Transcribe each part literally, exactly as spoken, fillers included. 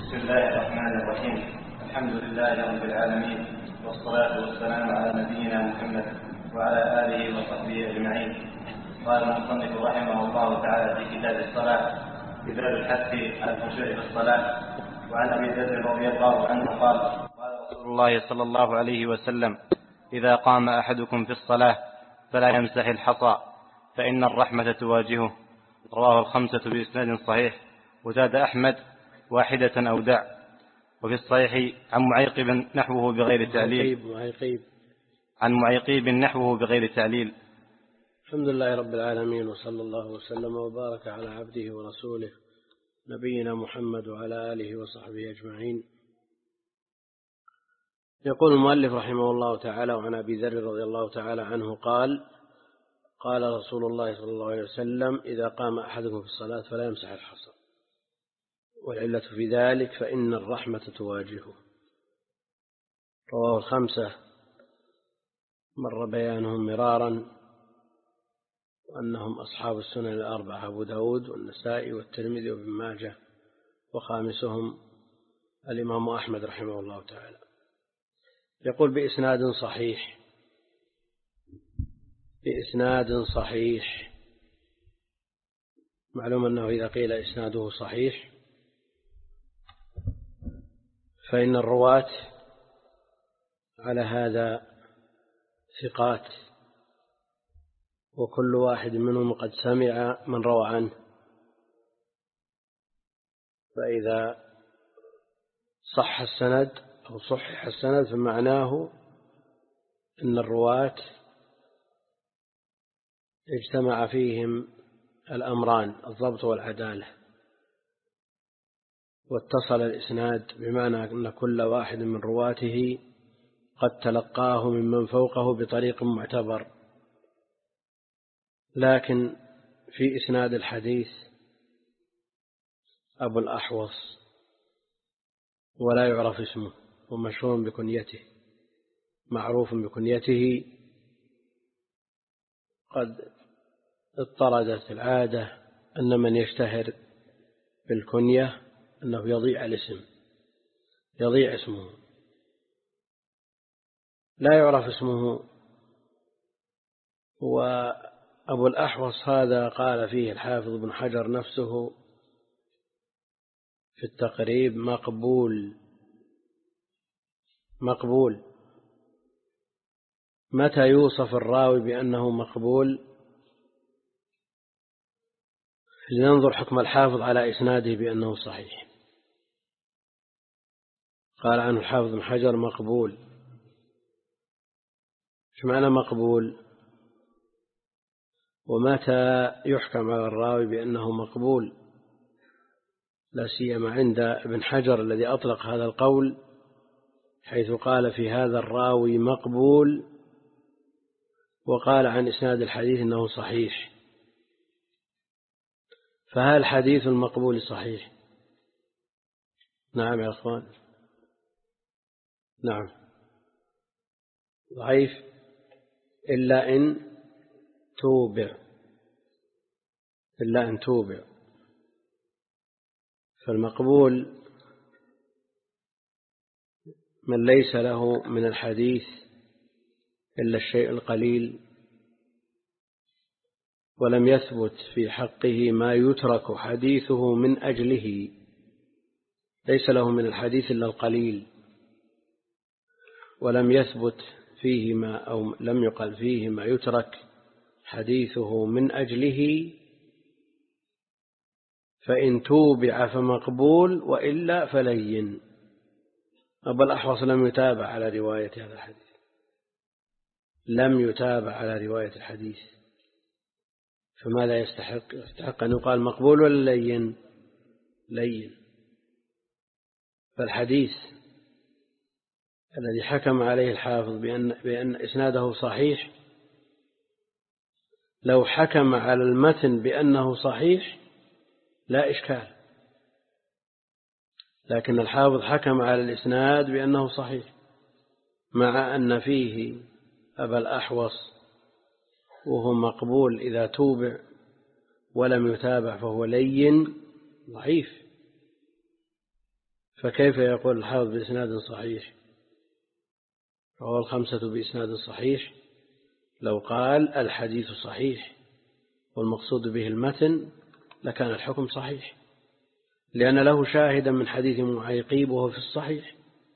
بسم الله الرحمن الرحيم. الحمد لله رب العالمين، والصلاة والسلام على نبينا محمد وعلى آله وصحبه أجمعين. قال المصنف رحمه الله تعالى في كتاب الصلاة في باب الحث على الخشوع في الصلاة. وعن أبي ذر رضي الله عنه قال: قال رسول الله صلى الله عليه وسلم: إذا قام أحدكم في الصلاة فلا يمسح الحصى فإن الرحمة تواجهه. رواه الخمسة بإسناد صحيح. وزاد أحمد: واحدة أو دع. وفي الصحيح عن معيقب نحوه بغير تعليل معيقيب عن معيقيب نحوه بغير تعليل. الحمد لله رب العالمين، وصلى الله وسلم وبارك على عبده ورسوله نبينا محمد وعلى آله وصحبه أجمعين. يقول المؤلف رحمه الله تعالى: وعن أبي ذر رضي الله تعالى عنه قال: قال رسول الله صلى الله عليه وسلم: إذا قام أحدكم في الصلاة فلا يمسح الحصى، والعلة في ذلك فإن الرحمة تواجهه. رواه الخمسة، مر بيانهم مرارا، وأنهم أصحاب السنن الأربعة: أبو داود والنسائي والترمذي وابن ماجه، وخامسهم الإمام أحمد رحمه الله تعالى. يقول: بإسناد صحيح بإسناد صحيح معلوم أنه إذا قيل إسناده صحيح فإن الرواة على هذا ثقات، وكل واحد منهم قد سمع من روى عنه، فإذا صح السند أو صحح السند فمعناه أن الرواة اجتمع فيهم الأمران: الضبط والعدالة، واتصل الإسناد، بمعنى أن كل واحد من رواته قد تلقاه ممن فوقه بطريق معتبر. لكن في إسناد الحديث أبو الأحوص ولا يعرف اسمه، ومشهور بكنيته، معروف بكنيته، قد اضطردت العادة أن من يشتهر بالكنية أنه يضيع الاسم يضيع اسمه لا يعرف اسمه. وأبو الأحوص هذا قال فيه الحافظ ابن حجر نفسه في التقريب: مقبول مقبول. متى يوصف الراوي بأنه مقبول؟ لننظر حكم الحافظ على إسناده بأنه صحيح. قال عنه الحافظ ابن حجر: مقبول. ايش معنى مقبول؟ ومتى يحكم على الراوي بأنه مقبول؟ لا سيما عند ابن حجر الذي أطلق هذا القول، حيث قال في هذا الراوي مقبول، وقال عن إسناد الحديث أنه صحيح. فهل حديث المقبول صحيح؟ نعم يا أخوان، نعم. ضعيف إلا إن توبع إلا أن توبع فالمقبول من ليس له من الحديث إلا الشيء القليل، ولم يثبت في حقه ما يترك حديثه من أجله. ليس له من الحديث إلا القليل، ولم يثبت فيه ما أو لم يقل فيه ما يترك حديثه من أجله، فإن توبع فمقبول، وإلا فلين. أبو الأحوص لم يتابع على رواية هذا الحديث لم يتابع على رواية الحديث فماذا يستحق؟ يستحق أن يقال مقبول ولا لين؟ لين. فالحديث الذي حكم عليه الحافظ بأن, بأن إسناده صحيح، لو حكم على المتن بأنه صحيح لا إشكال، لكن الحافظ حكم على الإسناد بأنه صحيح، مع أن فيه أبا الأحوص وهو مقبول إذا توبع، ولم يتابع فهو لين ضعيف. فكيف يقول الحافظ بإسناد صحيح رواه الخمسة بإسناد صحيح لو قال الحديث صحيح والمقصود به المتن لكان الحكم صحيح، لأن له شاهدا من حديث معيقيب وهو في الصحيح،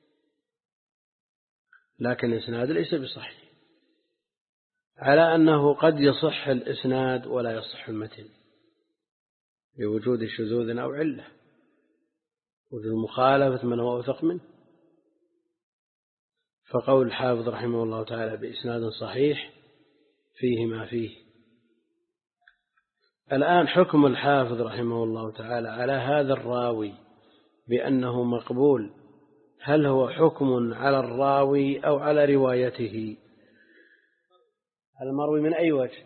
لكن الإسناد ليس بصحيح، على أنه قد يصح الإسناد ولا يصح المتن لوجود شذوذ أو علة، وجود مخالفة من هو أوثق منه. فقول الحافظ رحمه الله تعالى بإسناد صحيح فيه ما فيه. الآن حكم الحافظ رحمه الله تعالى على هذا الراوي بأنه مقبول، هل هو حكم على الراوي أو على روايته؟ المروي من أي وجه؟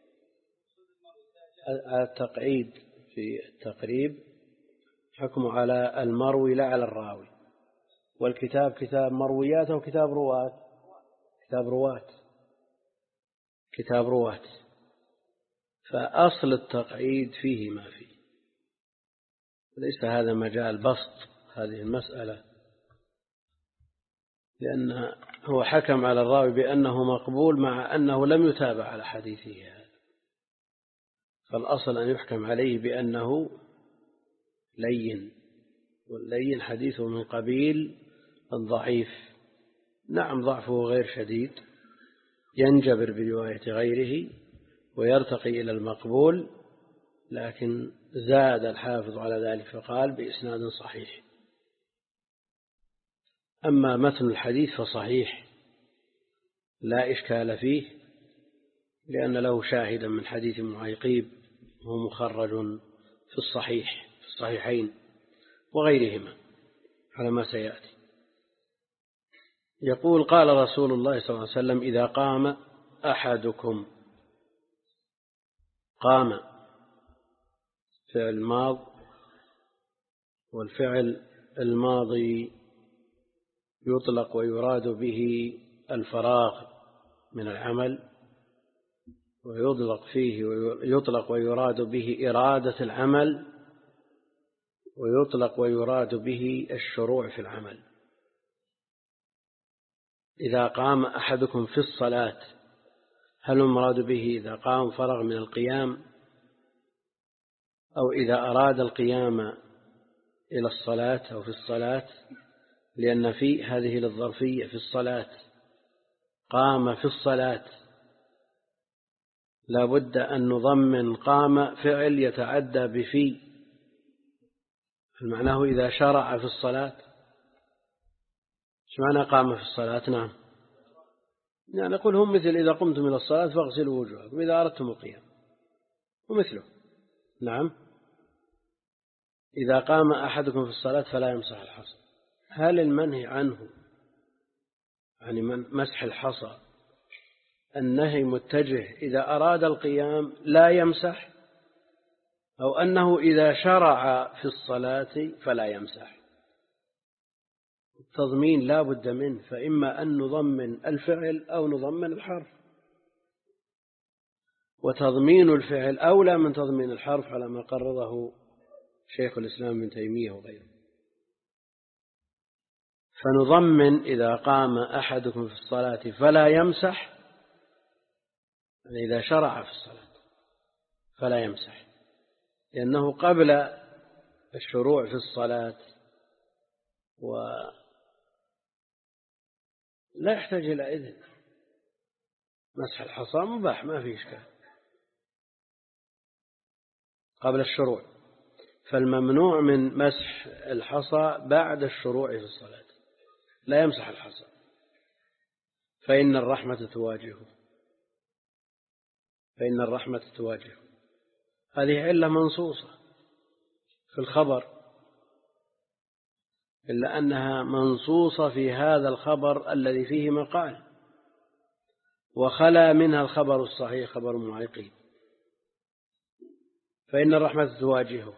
التقعيد في التقريب حكم على المروي لا على الراوي، والكتاب كتاب مرويات أو كتاب رواة؟ كتاب رواة، كتاب رواة. فأصل التقعيد فيه ما فيه، ليس هذا مجال بسط هذه المسألة، لأن هو حكم على الراوي بأنه مقبول مع أنه لم يتابع على حديثه هذا، فالأصل أن يحكم عليه بأنه لين، واللين حديثه من قبيل الضعيف، نعم ضعفه غير شديد ينجبر برواية غيره ويرتقي إلى المقبول، لكن زاد الحافظ على ذلك فقال بإسناد صحيح. أما متن الحديث فصحيح لا إشكال فيه، لأن له شاهدا من حديث معيقيب هو مخرج في الصحيح في الصحيحين وغيرهما على ما سيأتي. يقول قال رسول الله صلى الله عليه وسلم إذا قام أحدكم، قام فعل ماض، والفعل الماضي يطلق ويراد به الفراغ من العمل، ويطلق فيه ويطلق ويراد به إرادة العمل، ويطلق ويراد به الشروع في العمل. إذا قام أحدكم في الصلاة، هل المراد به إذا قام فرغ من القيام، أو إذا أراد القيام إلى الصلاة أو في الصلاة؟ لأن في هذه للظرفية في الصلاة، قام في الصلاة لا بد أن نضمن قام فعل يتعدى بفي، معناه إذا شرع في الصلاة. ايش معنى قام في الصلاة؟ نعم، يعني نقول هم مثل إذا قمتم إلى الصلاة فاغسلوا وجوهكم إذا أردتم القيام، ومثله. نعم، إذا قام أحدكم في الصلاة فلا يمسح الحصى. هل المنهي عنه يعني من مسح الحصى النهي متجه إذا أراد القيام لا يمسح، أو أنه إذا شرع في الصلاة فلا يمسح؟ التضمين لا بد منه، فإما أن نضمن الفعل أو نضمن الحرف، وتضمين الفعل أولى من تضمين الحرف على ما قرره شيخ الإسلام ابن تيمية وغيره. فنضمن إذا قام أحدكم في الصلاة فلا يمسح، يعني إذا شرع في الصلاة فلا يمسح، لأنه قبل الشروع في الصلاة ولا يحتاج إلى إذن. مسح الحصى مباح ما في إشكال قبل الشروع، فالممنوع من مسح الحصى بعد الشروع في الصلاة، لا يمسح الحصى فإن الرحمة تواجهه، فإن الرحمة تواجهه. هذه علة منصوصة في الخبر، إلا أنها منصوصة في هذا الخبر الذي فيه مقال، وخلا منها الخبر الصحيح خبر معيقين، فإن الرحمة تواجهه.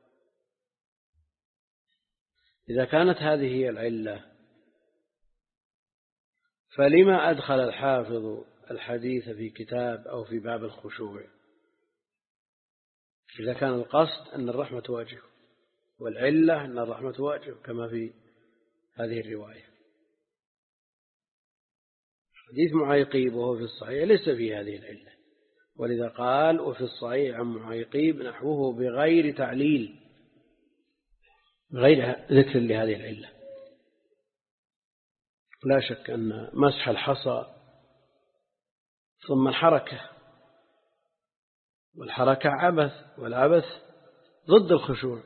إذا كانت هذه هي العلة فلما أدخل الحافظ الحديث في كتاب أو في باب الخشوع إذا كان القصد أن الرحمة تواجهه والعلة أن الرحمة واجب كما في هذه الرواية. حديث معيقيب وهو في الصحيح ليس في هذه العلة، ولذا قال وفي الصحيح عن معيقيب نحوه بغير تعليل، غير ذكر لهذه العلة. لا شك أن مسح الحصى ثم الحركة، والحركة عبث، والعبث ضد الخشوع،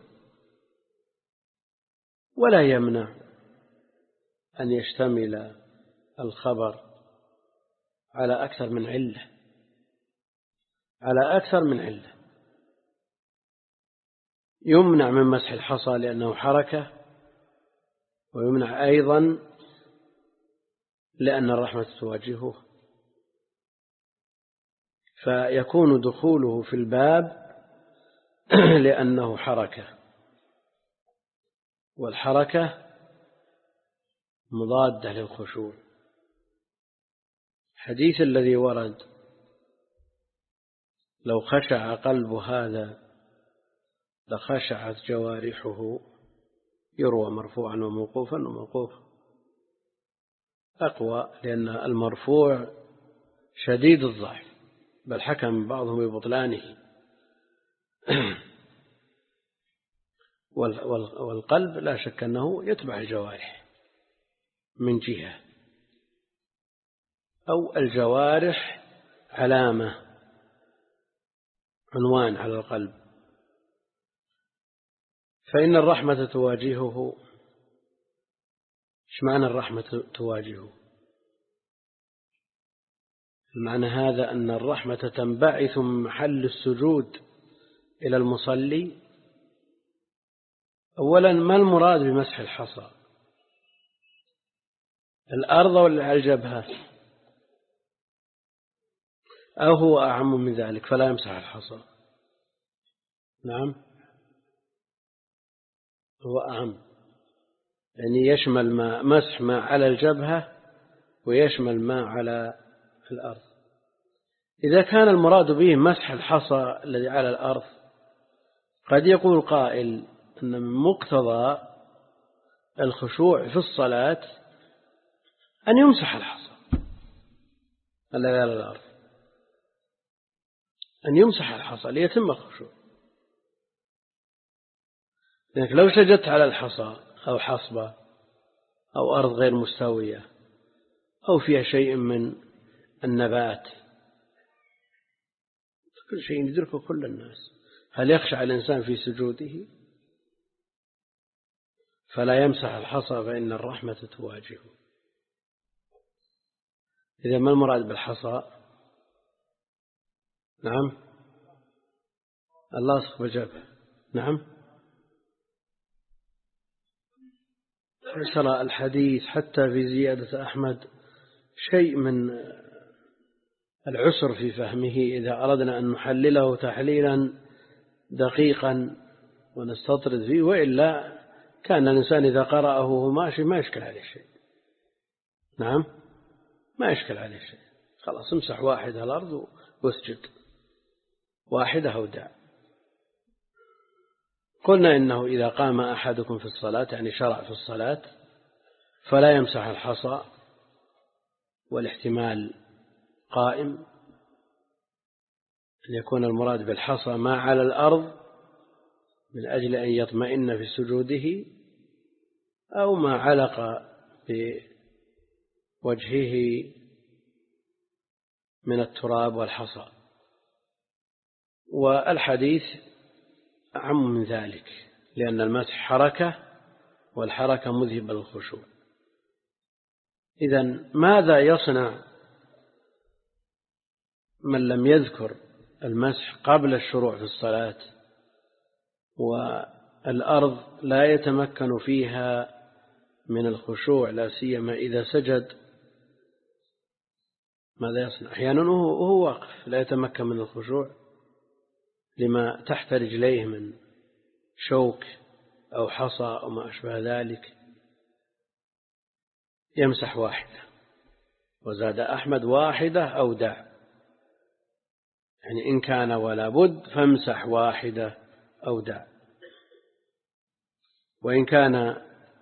ولا يمنع أن يشتمل الخبر على أكثر من علة، على أكثر من علة. يمنع من مسح الحصى لأنه حركة، ويمنع أيضا لأن الرحمة تواجهه، فيكون دخوله في الباب لأنه حركة، والحركة مضادة للخشوع. الحديث الذي ورد لو خشع قلب هذا لخشعت جوارحه يروى مرفوعا وموقوفا، وموقوف أقوى لأن المرفوع شديد الضعف، بل حكم بعضهم ببطلانه. والقلب لا شك أنه يتبع الجوارح من جهة، أو الجوارح علامة عنوان على القلب. فإن الرحمة تواجهه. إيش معنى الرحمة تواجهه؟ المعنى هذا أن الرحمة تنبعث من محل السجود إلى المصلي. أولا، ما المراد بمسح الحصى؟ الأرض ولا الجبهة؟ أو هو أعم من ذلك فلا يمسح الحصى؟ نعم، هو أعم، يعني يشمل ما مسح ما على الجبهة ويشمل ما على الأرض. إذا كان المراد به مسح الحصى الذي على الأرض، قد يقول قائل أن من مقتضى الخشوع في الصلاة أن يمسح الحصى الذي على الأرض، أن يمسح الحصى ليتم الخشوع. لأنك لو سجدت على الحصى أو حصبة أو أرض غير مستوية أو فيها شيء من النبات، كل شيء يدركه كل الناس، هل يخشع الإنسان في سجوده؟ فلا يمسح الحصى فإن الرحمة تواجهه. إذا ما المراد بالحصى؟ نعم، اللاصق بالجبهة. نعم، حصل الحديث حتى في زيادة أحمد شيء من العسر في فهمه إذا أردنا أن نحلله تحليلا دقيقا ونستطرد فيه، وإلا كان الإنسان إذا قرأه وهو ماشي ما يشكل عليه شيء. نعم، ما يشكل عليه شيء، خلاص امسح واحدة الأرض واسجد، واحدة أو دع. قلنا إنه إذا قام أحدكم في الصلاة، يعني شرع في الصلاة، فلا يمسح الحصى، والاحتمال قائم أن يكون المراد بالحصى ما على الأرض من أجل أن يطمئن في سجوده، أو ما علق بوجهه من التراب والحصى. والحديث أعم من ذلك، لأن المسح حركة، والحركة مذهبة للخشوع. إذن ماذا يصنع من لم يذكر المسح قبل الشروع في الصلاة والأرض لا يتمكن فيها من الخشوع، لا سيما إذا سجد؟ ماذا يصنع؟ أحيانا وهو واقف لا يتمكن من الخشوع لما تحت رجليه من شوك أو حصى أو ما أشبه ذلك، يمسح واحدة. وزاد أحمد واحدة أو دع، يعني إن كان ولا بد فامسح واحدة أو دع. وإن كان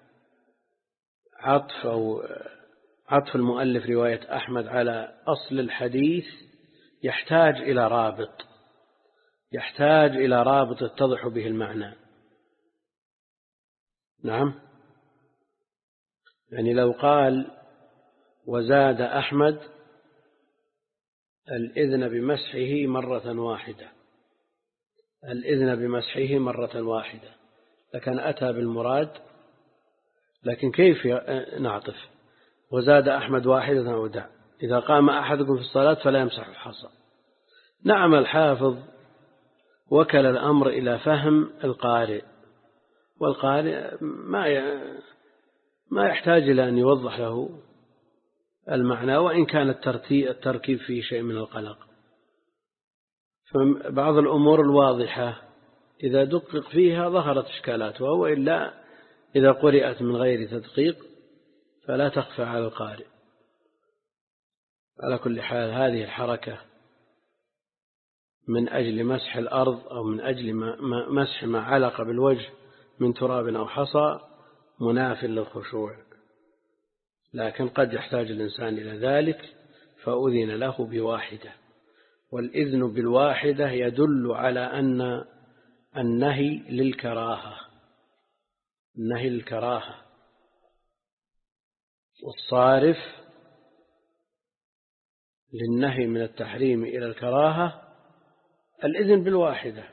عطف أو عطف المؤلف رواية أحمد على أصل الحديث يحتاج إلى رابط يحتاج إلى رابط يتضح به المعنى. نعم، يعني لو قال وزاد أحمد الإذن بمسحه مرة واحدة الإذن بمسحه مرة واحدة لكن أتى بالمراد، لكن كيف نعطف وزاد أحمد واحدة ودع إذا قام أحدكم في الصلاة فلا يمسح الحصى. نعم، الحافظ وكل الأمر إلى فهم القارئ، والقارئ ما ما يحتاج إلى أن يوضح له المعنى، وإن كان التركيب فيه شيء من القلق. فبعض الأمور الواضحة إذا دقق فيها ظهرت إشكالاتها، وإلا إذا قرأت من غير تدقيق فلا تخفى على القارئ. على كل حال هذه الحركة من أجل مسح الأرض أو من أجل مسح ما علق بالوجه من تراب أو حصى مناف للخشوع، لكن قد يحتاج الإنسان إلى ذلك فأذن له بواحدة. والإذن بالواحدة يدل على أن النهي للكراهة النهي للكراهة والصارف للنهي من التحريم إلى الكراهة الإذن بالواحدة.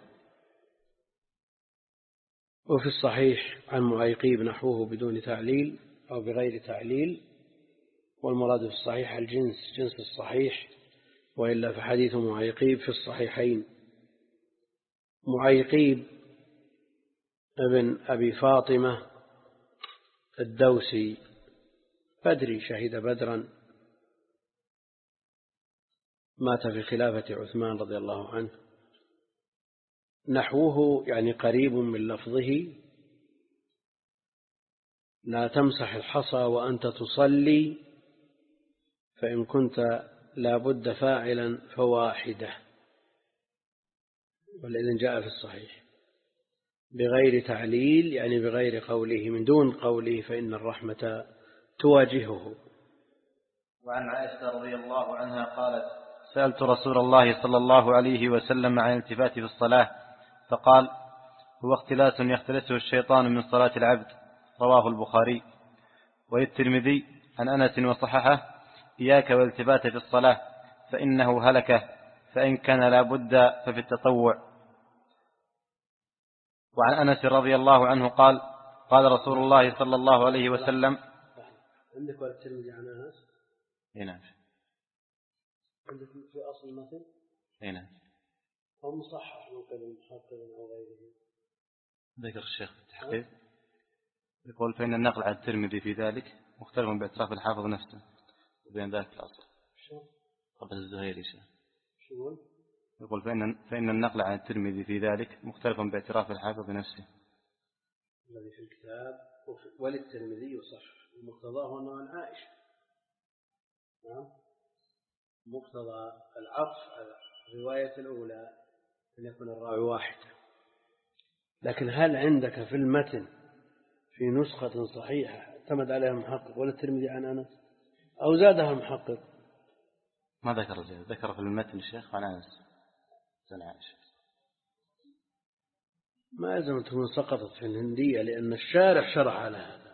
وفي الصحيح عن معيقيب نحوه بدون تعليل أو بغير تعليل، والمراد في الصحيح الجنس جنس الصحيح، وإلا فحديث معيقيب في الصحيحين. معيقيب ابن أبي فاطمة الدوسي بدري شهد بدرا، مات في خلافة عثمان رضي الله عنه. نحوه يعني قريب من لفظه لا تمسح الحصى وأنت تصلي فإن كنت لابد فاعلا فواحدة، والإذن جاء في الصحيح بغير تعليل يعني بغير قوله، من دون قوله فإن الرحمة تواجهه. وعن عائشة رضي الله عنها قالت سألت رسول الله صلى الله عليه وسلم عن الالتفات في الصلاة فقال هو اختلاس يختلسه الشيطان من صلاة العبد، رواه البخاري. وللترمذي عن أنس وصححه إياك والالتفات في الصلاة فإنه هلكة، فإن كان لا بد ففي التطوع. وعن أنس رضي الله عنه قال قال رسول الله صلى الله عليه وسلم عندك والترمذي عن أنس؟ اي نعم. عندك في أصل المثل؟ اي نعم. أو مصحح من قبل محقق أو غيره؟ ذكر الشيخ في التحقيق يقول فإن النقل عن الترمذي في ذلك مختلف باعتراف الحافظ نفسه وبين ذلك الأصل. شو؟ قبل الزهيري شيء. شو؟ يقول فإن فإن النقل عن الترمذي في ذلك مختلف باعتراف الحافظ نفسه. الذي في الكتاب وللترمذي يصح ومقتضاه أنه عن عائشة. نعم. مقتضى العطف على الرواية الأولى أن يكون الراوي واحد. لكن هل عندك في المتن في نسخة صحيحة اعتمد عليها المحقق وللترمذي عن أنس أو زادها المحقق؟ ما ذكر زي ذكر في المتن الشيخ عن أنس عن عائشة. ما يلزم أن تكون سقطت في الهندية لأن الشارح شرح على هذا،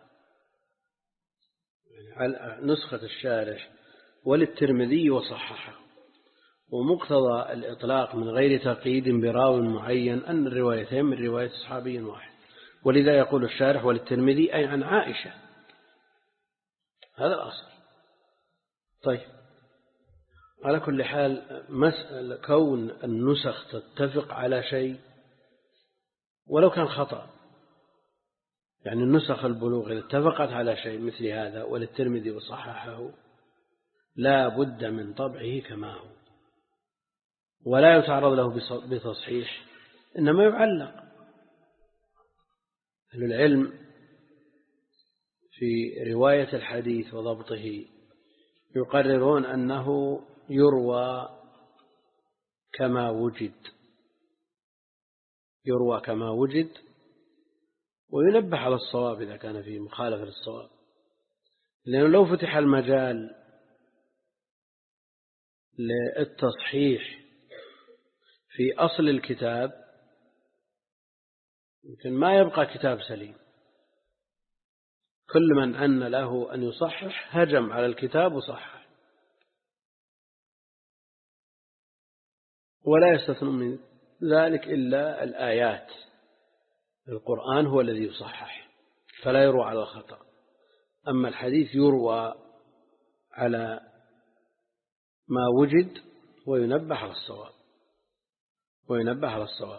يعني على نسخة الشارح وللترمذي وصححه، ومقتضى الإطلاق من غير تقييد براو معين أن الروايتين من رواية صحابي واحد، ولذا يقول الشارح وللترمذي أي عن عائشة، هذا الأصل. طيب، على كل حال مسألة كون النسخ تتفق على شيء ولو كان خطأ، يعني النسخ البلوغ إذا اتفقت على شيء مثل هذا وللترمذي وصححه لا بد من طبعه كما هو، ولا يتعرض له بتصحيح، إنما يعلق. أهل العلم في رواية الحديث وضبطه يقررون أنه يروى كما وجد يروى كما وجد وينبه على الصواب إذا كان فيه مخالفة للصواب، لأنه لو فتح المجال للتصحيح في أصل الكتاب يمكن ما يبقى كتاب سليم. كل من أن له أن يصحح هجم على الكتاب وصحح، ولا يستثنى من ذلك إلا الآيات. القرآن هو الذي يصحح فلا يروى على الخطأ، أما الحديث يروى على ما وجد وينبه على الصواب وينبه على الصواب.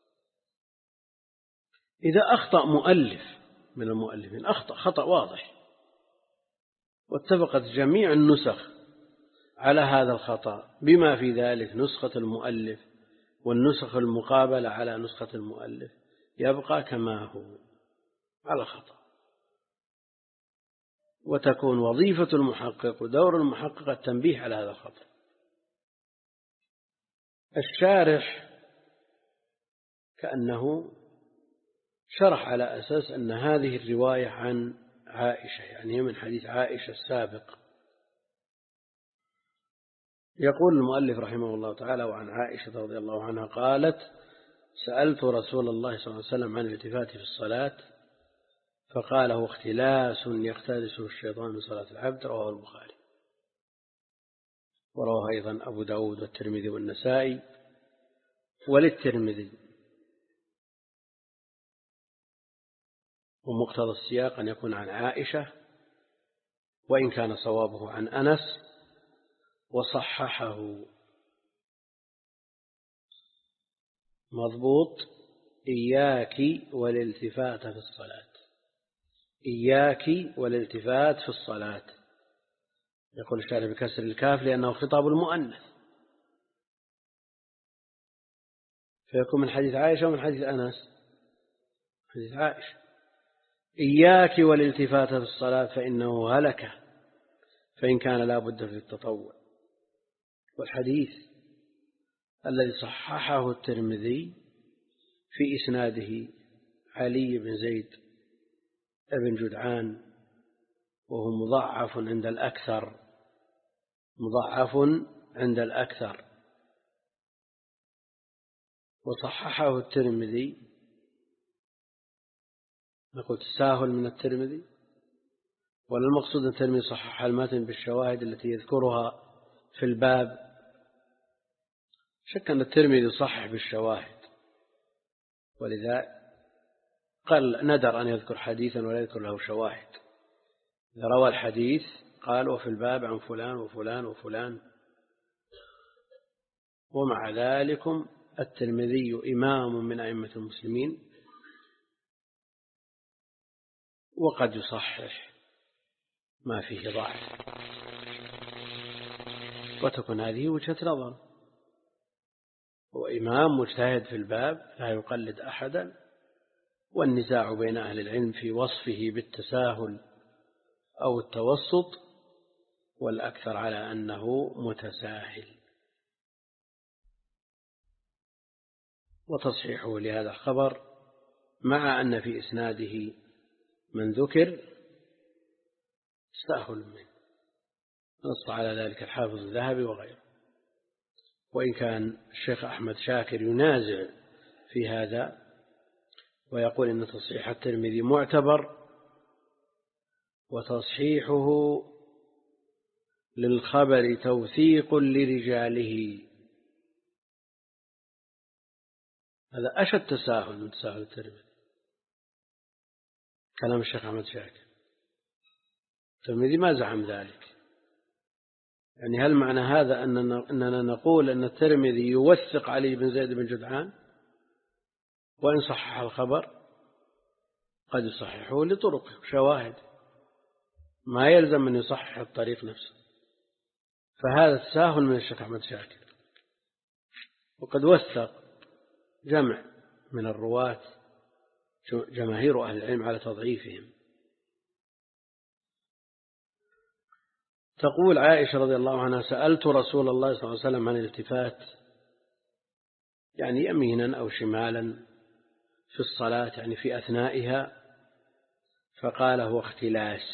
إذا أخطأ مؤلف من المؤلفين، أخطأ خطأ واضح واتفقت جميع النسخ على هذا الخطأ بما في ذلك نسخة المؤلف والنسخ المقابلة على نسخة المؤلف، يبقى كما هو على الخطأ، وتكون وظيفة المحقق ودور المحقق التنبيه على هذا الخطأ. الشارح كأنه شرح على أساس أن هذه الرواية عن عائشة، يعني من حديث عائشة السابق. يقول المؤلف رحمه الله تعالى: وعن عائشة رضي الله عنها قالت: سألت رسول الله صلى الله عليه وسلم عن الالتفات في الصلاة فقال: هو اختلاس يختلسه الشيطان من صلاة العبد. رواه البخاري، ورواه أيضا أبو داود والترمذي والنسائي. وللترمذي ومقتضى السياق أن يكون عن عائشة، وإن كان صوابه عن أنس، وصححه. مضبوط: إياك والالتفات في الصلاة، إياك والالتفات في الصلاة. يقول الشارح بكسر الكاف لأنه خطاب المؤنث، فيكون من حديث عائشة ومن حديث أنس. حديث عائشة: إياك والالتفات في الصلاة فإنه هلكة فإن كان لا بد في التطوع. والحديث الذي صححه الترمذي في إسناده علي بن زيد بن جدعان، وهو مضعف عند الأكثر، مضعف عند الأكثر. وصححه الترمذي، نقول تساهل من الترمذي، ولا المقصود أن الترمذي صحح المتن بالشواهد التي يذكرها في الباب؟ شك أن الترمذي صحح بالشواهد، ولذا قال ندر أن يذكر حديثا ولا يذكر له شواهد. إذا روى الحديث قال: وفي الباب عن فلان وفلان وفلان. ومع ذلك الترمذي إمام من أئمة المسلمين، وقد يصحح ما فيه ضعف، وتكون هذه وجهة نظر. هو إمام مجتهد في الباب لا يقلد أحدا، والنزاع بين أهل العلم في وصفه بالتساهل أو التوسط، والأكثر على أنه متساهل. وتصحيحه لهذا الخبر مع أن في إسناده من ذكر تساهل منه، نص على ذلك الحافظ الذهبي وغيره، وإن كان الشيخ أحمد شاكر ينازع في هذا ويقول إن تصحيح الترمذي معتبر، وتصحيحه للخبر توثيق لرجاله. هذا أشد تساهل من تساهل الترمذي، كلام الشيخ أحمد شاكر. الترمذي ما زعم ذلك. يعني هل معنى هذا أننا, أننا نقول أن الترمذي يوثق علي بن زيد بن جدعان وإن صحح الخبر؟ قد يصححه لطرق شواهد، ما يلزم أن يصحح الطريق نفسه. فهذا تساهل من الشيخ أحمد شاكر. وقد وثق جمع من الرواة جماهير أهل العلم على تضعيفهم. تقول عائشة رضي الله عنها: سألت رسول الله صلى الله عليه وسلم عن الالتفات، يعني يمينا أو شمالا في الصلاة يعني في أثنائها، فقال هو اختلاس،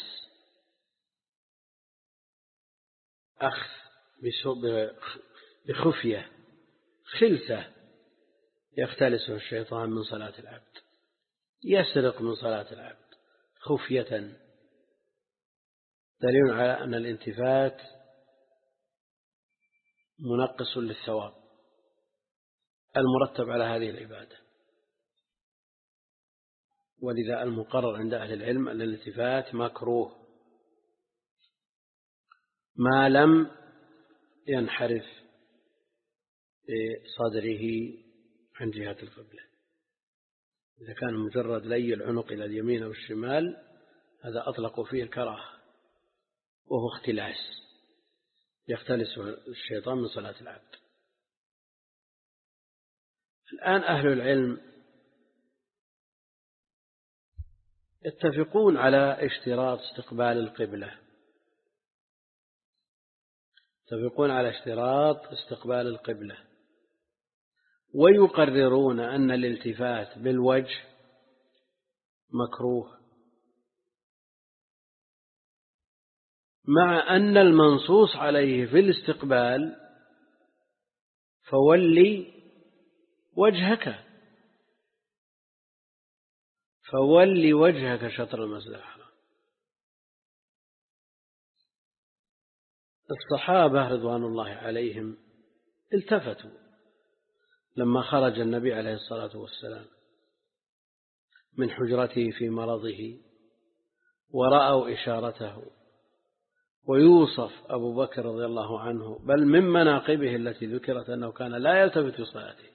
أخذ بخفية، خلسة يختلسه الشيطان من صلاة العبد، يسرق من صلاة العبد خفية، دليل على أن الالتفات منقص للثواب المرتب على هذه العبادة. ولذا المقرر عند أهل العلم أن الالتفات مكروه ما لم ينحرف بصدره عن جهة القبلة. إذا كان مجرد لي العنق إلى اليمين أو الشمال هذا أطلقوا فيه الكراهة، وهو اختلاس يختلسه الشيطان من صلاة العبد. الآن أهل العلم يتفقون على اشتراط استقبال القبلة، يتفقون على اشتراط استقبال القبلة، ويقررون أن الالتفات بالوجه مكروه، مع أن المنصوص عليه في الاستقبال فولي وجهك، فولي وجهك شطر المسجد الحرام. الصحابة رضوان الله عليهم التفتوا لما خرج النبي عليه الصلاة والسلام من حجرته في مرضه ورأوا إشارته، ويوصف أبو بكر رضي الله عنه بل من مناقبه التي ذكرت أنه كان لا يلتفت في صلاته.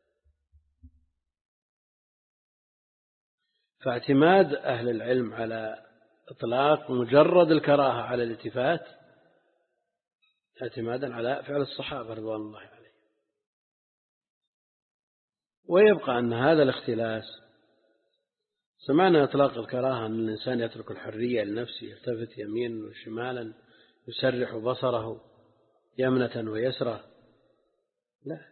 فاعتماد أهل العلم على إطلاق مجرد الكراهة على الالتفات اعتمادا على فعل الصحابة رضوان الله عليهم. ويبقى أن هذا الاختلاس، سمعنا إطلاق الكراهة أن الإنسان يترك الحرية لنفسه، يلتفت يمينا وشمالا، يسرح بصره يمنة ويسرى، لا،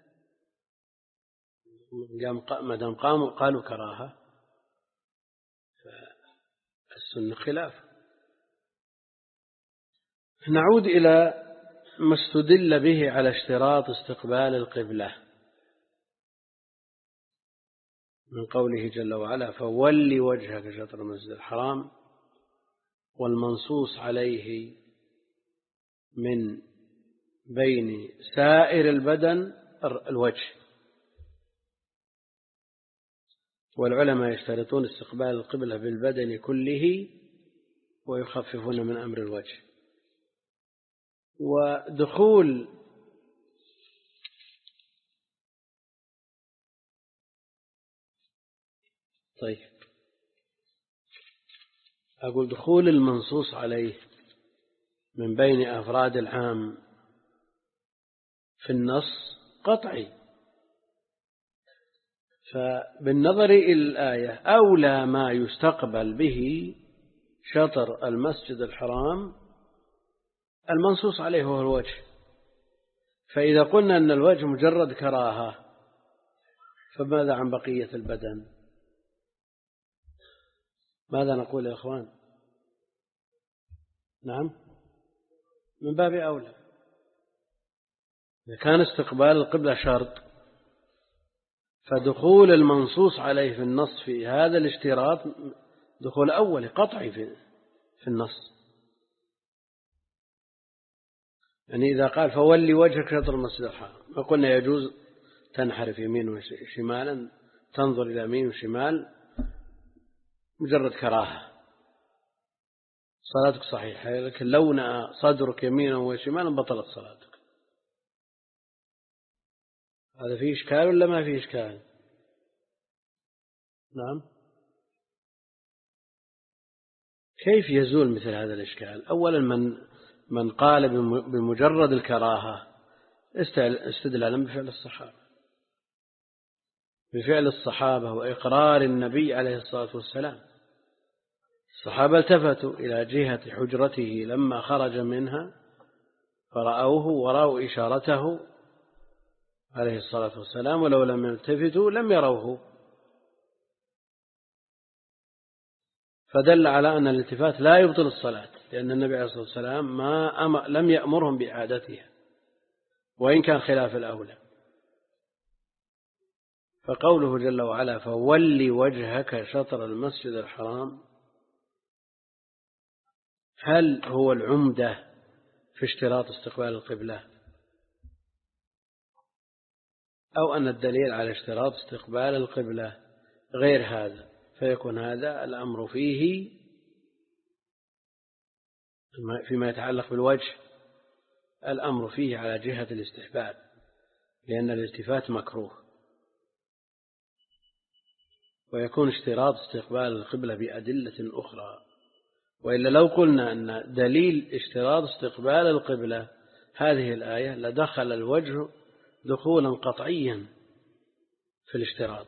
ما دام قاموا قالوا كراهة فالسنة خلاف. نعود إلى ما استدل به على اشتراط استقبال القبلة من قوله جل وعلا فولي وجهك شطر المسجد الحرام، والمنصوص عليه من بين سائر البدن الوجه. والعلماء يشترطون استقبال القبلة بالبدن كله ويخففون من أمر الوجه. ودخول طيب أقول دخول المنصوص عليه من بين أفراد العام في النص قطعي، فبالنظر إلى الآية أولى ما يستقبل به شطر المسجد الحرام المنصوص عليه هو الوجه. فإذا قلنا أن الوجه مجرد كراهة فماذا عن بقية البدن؟ ماذا نقول يا أخوان؟ نعم، من باب أولى. إذا كان استقبال القبلة شرط فدخول المنصوص عليه في النص في هذا الاشتراط دخول أولي قطعي في, في النص. يعني إذا قال فولي وجهك شطر المسجد الحرام ما قلنا يجوز تنحرف يمين وشمالا، تنظر إلى يمين وشمال، مجرد كراهة، صلاتك صحيحة، لكن لو نأى صدرك يمينا وشمالا بطلت صلاتك. هذا فيه إشكال ولا ما فيه إشكال؟ نعم. كيف يزول مثل هذا الإشكال؟ أولا من من قال بمجرد الكراهة استدلالا بفعل الصحابة بفعل الصحابة وإقرار النبي عليه الصلاة والسلام. الصحابة التفتوا إلى جهة حجرته لما خرج منها فرأوه ورأوا إشارته عليه الصلاة والسلام، ولو لم يلتفتوا لم يروه. فدل على أن الالتفات لا يبطل الصلاة، لأن النبي عليه الصلاة والسلام ما أم... لم يأمرهم بإعادتها وإن كان خلاف الأولى. فقوله جل وعلا فولي وجهك شطر المسجد الحرام، هل هو العمدة في اشتراط استقبال القبلة، أو أن الدليل على اشتراط استقبال القبلة غير هذا، فيكون هذا الأمر فيه فيما يتعلق بالوجه الأمر فيه على جهة الاستحباب، لأن الالتفات مكروه، ويكون اشتراط استقبال القبلة بأدلة أخرى. وإلا لو قلنا أن دليل اشتراط استقبال القبلة هذه الآية لدخل الوجه دخولا قطعيا في الاشتراط.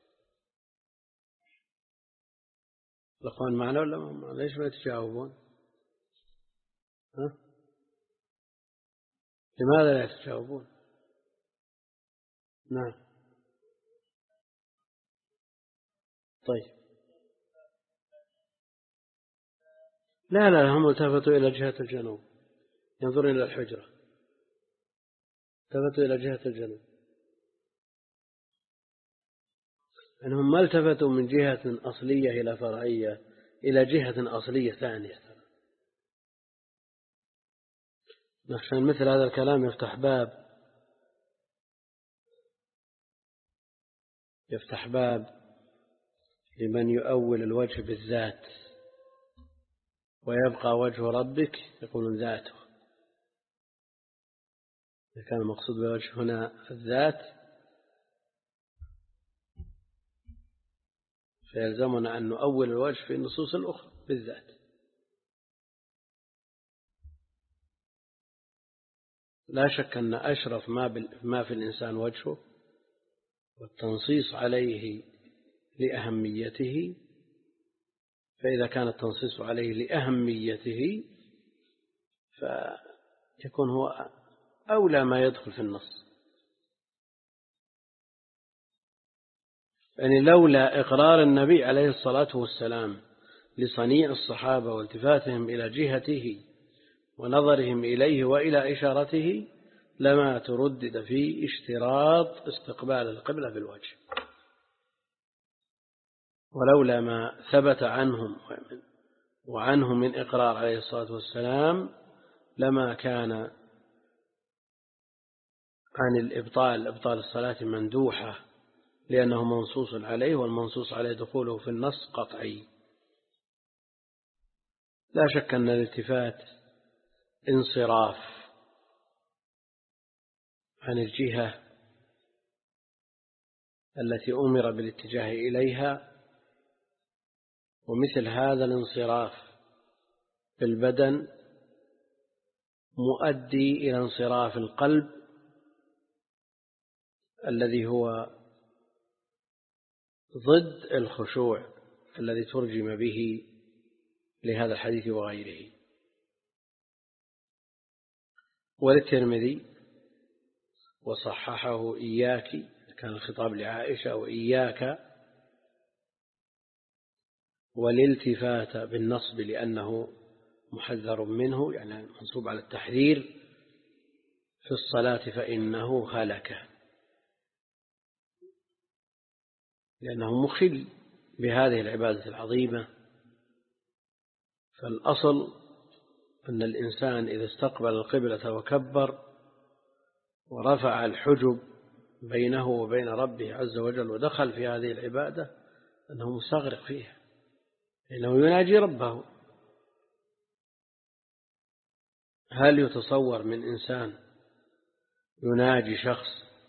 الأخوان معنا ولا ما معنا؟ ليش ما يتجاوبون؟ ها؟ لماذا لا يتجاوبون؟ نعم طيب. لا لا هم التفتوا إلى جهة الجنوب، ينظرون إلى الحجرة، التفتوا إلى جهة الجنوب، أنهم ما التفتوا من جهة أصلية إلى فرعية إلى جهة أصلية ثانية. عشان مثل هذا الكلام يفتح باب يفتح باب لمن يؤول الوجه بالذات ويبقى وجه ربك يقولون ذاته. إذا كان المقصود بالوجه هنا الذات فيلزمنا أن نؤول الوجه في النصوص الأخرى بالذات. لا شك أن أشرف ما في الإنسان وجهه، والتنصيص عليه لأهميته، فإذا كان التنصيص عليه لأهميته فيكون هو أولى ما يدخل في النص. يعني لولا إقرار النبي عليه الصلاة والسلام لصنيع الصحابة والتفاتهم إلى جهته ونظرهم إليه وإلى إشارته لما تردد في اشتراط استقبال القبلة بالوجه، ولولا ما ثبت عنهم وعنه من إقرار عليه الصلاة والسلام لما كان عن الإبطال إبطال الصلاة مندوحة، لأنه منصوص عليه، والمنصوص عليه دخوله في النص قطعي. لا شك أن الالتفات انصراف عن الجهة التي أمر بالاتجاه إليها، ومثل هذا الانصراف بالبدن مؤدي إلى انصراف القلب الذي هو ضد الخشوع الذي ترجم به لهذا الحديث وغيره. وللترمذي وصححه إياك، كان الخطاب لعائشة وإياك، والالتفات بالنصب لأنه محذر منه، يعني منصوب على التحذير في الصلاة فإنه هلك، لأنه مخل بهذه العبادة العظيمة. فالأصل أن الإنسان إذا استقبل القبلة وكبر ورفع الحجب بينه وبين ربه عز وجل ودخل في هذه العبادة أنه مستغرق فيها، إنه يناجي ربه. هل يتصور من إنسان يناجي شخص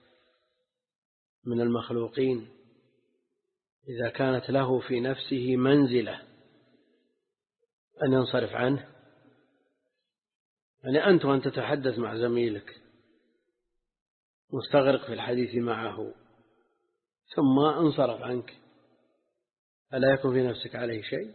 من المخلوقين إذا كانت له في نفسه منزلة أن ينصرف عنه؟ يعني أنت وأن تتحدث مع زميلك مستغرق في الحديث معه ثم انصرف عنك، ألا يكون في نفسك عليه شيء؟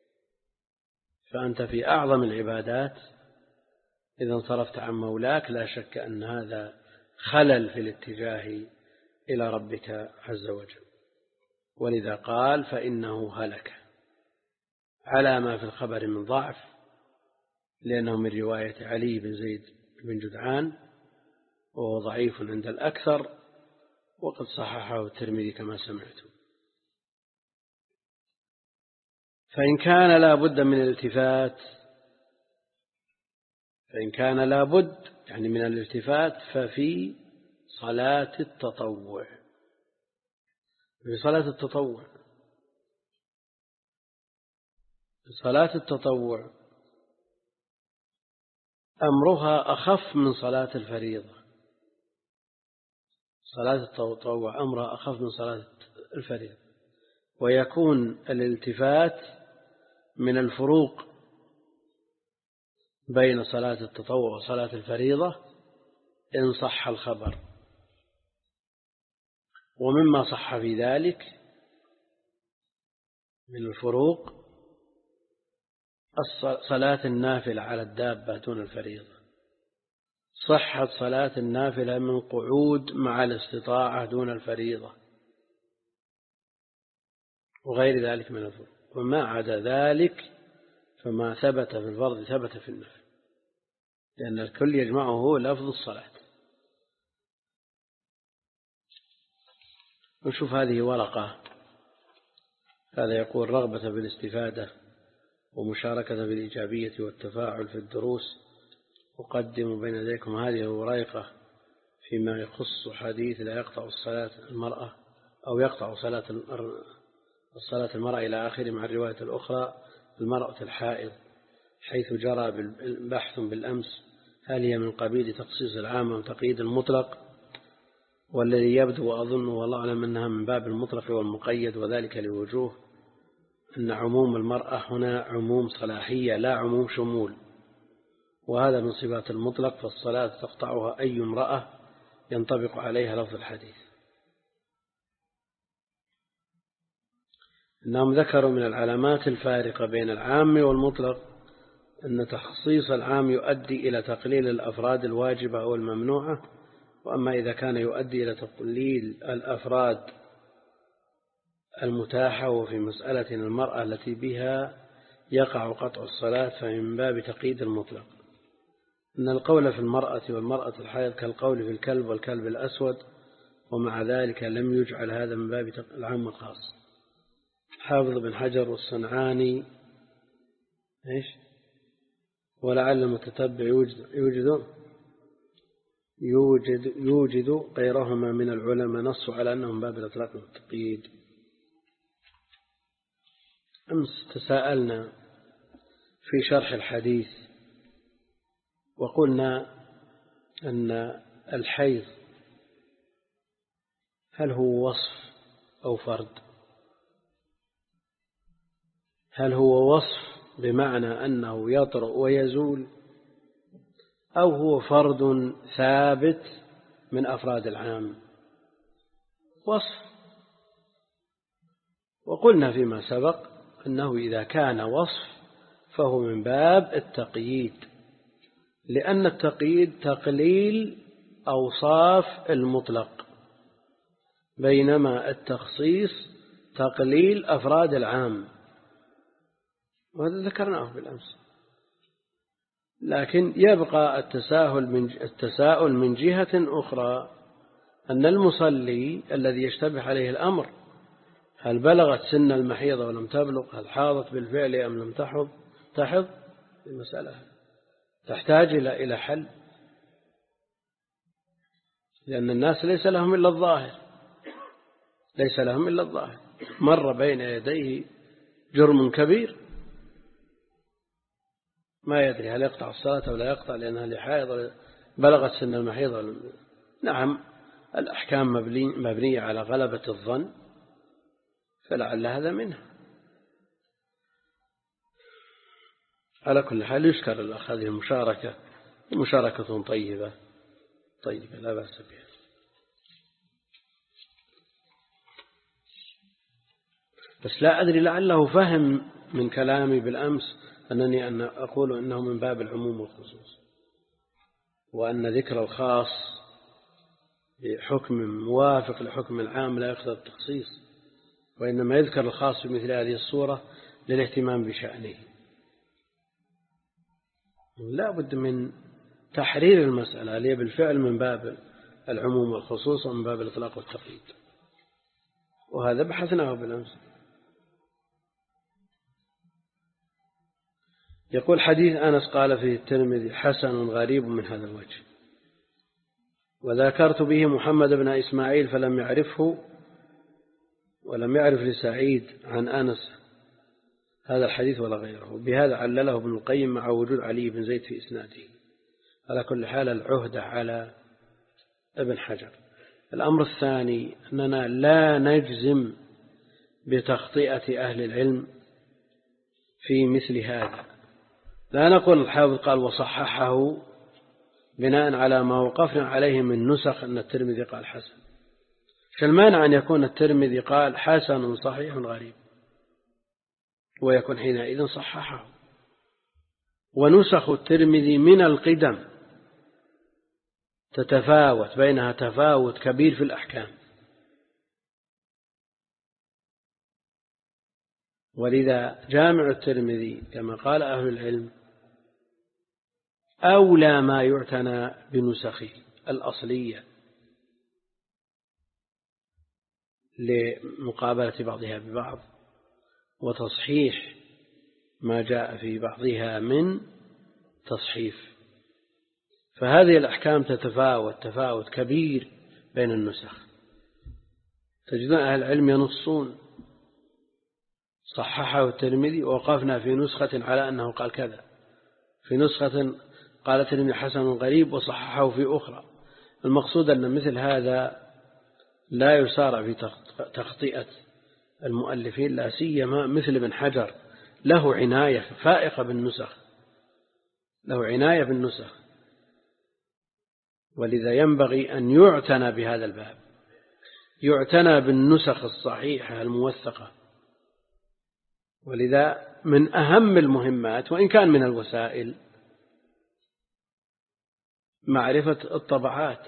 فأنت في أعظم العبادات إذا انصرفت عن مولاك، لا شك أن هذا خلل في الاتجاه إلى ربك عز وجل. ولذا قال فإنه هلك، على ما في الخبر من ضعف، لأنه من رواية علي بن زيد بن جدعان وهو ضعيف عند الأكثر، وقد صححه الترمذي كما سمعتم. فإن كان لا بد من الالتفات فإن كان لا بد يعني من الالتفات ففي صلاة التطوع في صلاة التطوع صلاة التطوع أمرها أخف من صلاة الفريضة. صلاة التطوع أمرها أخف من صلاة الفريضة، ويكون الالتفات من الفروق بين صلاة التطوع وصلاة الفريضة إن صح الخبر. ومما صح في ذلك من الفروق صلاة النافلة على الدابة دون الفريضة، صحة صلاة النافلة من قعود مع الاستطاعة دون الفريضة، وغير ذلك من الفروق. وما عدا ذلك فما ثبت في الفرض ثبت في النفل، لأن الكل يجمعه لفظ الصلاة. نشوف هذه ورقة. هذا يقول: رغبة بالاستفادة ومشاركة بالإيجابية والتفاعل في الدروس، أقدم بين يديكم هذه الورقة فيما يخص حديث لا يقطع الصلاة المرأة أو يقطع صلاة الصلاة المرأة إلى آخر، مع الرواية الأخرى المرأة الحائض، حيث جرى بحث بالأمس هل هي من قبيل تخصيص العام أو تقييد المطلق، والذي يبدو وأظن والله أعلم أنها من باب المطلق والمقيد، وذلك لوجوه: أن عموم المرأة هنا عموم صلاحية لا عموم شمول، وهذا من صفات المطلق، فالصلاة تقطعها أي امرأة ينطبق عليها لفظ الحديث. إنهم ذكروا من العلامات الفارقة بين العام والمطلق أن تخصيص العام يؤدي إلى تقليل الأفراد الواجبة أو الممنوعة، وأما إذا كان يؤدي إلى تقليل الأفراد المتاحة، وفي مسألة المرأة التي بها يقع قطع الصلاة فمن باب تقييد المطلق. إن القول في المرأة والمرأة الحائض كالقول في الكلب والكلب الأسود، ومع ذلك لم يجعل هذا من باب العام الخاص. حافظ بن حجر والصنعاني إيش ولعل المتتبع يوجد يوجد يوجد, يوجد غيرهما من العلماء نصوا على أنهم من باب الإطلاق والتقييد. أمس تساءلنا في شرح الحديث وقلنا أن الحيض هل هو وصف أو فرد؟ هل هو وصف بمعنى أنه يطرأ ويزول، أو هو فرد ثابت من أفراد العام؟ وصف. وقلنا فيما سبق أنه إذا كان وصف فهو من باب التقييد، لأن التقييد تقليل أوصاف المطلق، بينما التخصيص تقليل أفراد العام، وهذا ذكرناه بالأمس. لكن يبقى التساهل من التساؤل من جهة أخرى، أن المصلي الذي يشتبه عليه الأمر هل بلغت سن المحيض ولم تبلغ، هل حاضت بالفعل أم لم تحض تحض المسألة تحتاج إلى إلى حل، لأن الناس ليس لهم إلا الظاهر ليس لهم إلا الظاهر مر بين يديه جرم كبير ما يدري هل يقطع الصلاة ولا يقطع لأنها لحائض بلغت سن المحيض ولا. نعم، الأحكام مبنية على غلبة الظن، فلعل هذا منها. على كل حال يشكر الأخ هذه المشاركة، مشاركة طيبة طيبة لا بأس بها. بس لا أدري لعله فهم من كلامي بالأمس أنني أن أقول أنه من باب العموم والخصوص، وأن ذكر الخاص بحكم موافق لحكم العام لا يقتضي التخصيص، وإنما يذكر الخاص بمثل هذه الصورة للاهتمام بشأنه. لا بد من تحرير المسألة اللي بالفعل من باب العموم والخصوص ومن باب الإطلاق والتقييد، وهذا بحثناه بالأمس. يقول حديث أنس قال فيه الترمذي حسن غريب من هذا الوجه، وذكرت به محمد بن إسماعيل فلم يعرفه ولم يعرف لسعيد عن أنس هذا الحديث ولا غيره. بهذا علله ابن القيم مع وجود علي بن زيد في إسناده. على كل حال العهدة على ابن حجر. الأمر الثاني أننا لا نجزم بتخطئة أهل العلم في مثل هذا. لا نقول الحافظ قال وصححه بناء على ما وقفنا عليه من نسخ أن الترمذي قال حسن. فالمانع أن يكون الترمذي قال حسن صحيح غريب ويكون حينئذ صححه. ونسخ الترمذي من القدم تتفاوت، بينها تفاوت كبير في الأحكام، ولذا جامع الترمذي كما قال أهل العلم أولى ما يعتنى بنسخه الأصلية لمقابلة بعضها ببعض وتصحيح ما جاء في بعضها من تصحيف. فهذه الأحكام تتفاوت تفاوت كبير بين النسخ. تجدون أهل العلم ينصون صححه الترمذي ووقفنا في نسخة على أنه قال كذا، في نسخة قال الترمذي حسن غريب وصححه في أخرى. المقصود أن مثل هذا لا يسارع في تخطئة المؤلفين، لا سيما مثل ابن حجر له عناية فائقة بالنسخ، له عناية بالنسخ، ولذا ينبغي أن يعتنى بهذا الباب، يعتنى بالنسخ الصحيحة الموثقة. ولذا من أهم المهمات وإن كان من الوسائل معرفة الطبعات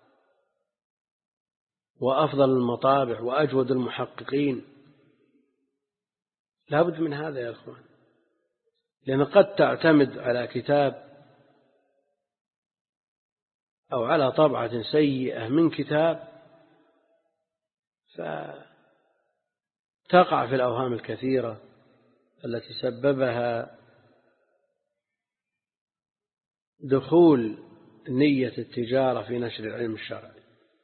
وأفضل المطابع وأجود المحققين. لا بد من هذا يا أخوان، لأن قد تعتمد على كتاب أو على طبعة سيئة من كتاب فتقع في الأوهام الكثيرة التي سببها دخول نية التجارة في نشر العلم الشرعي.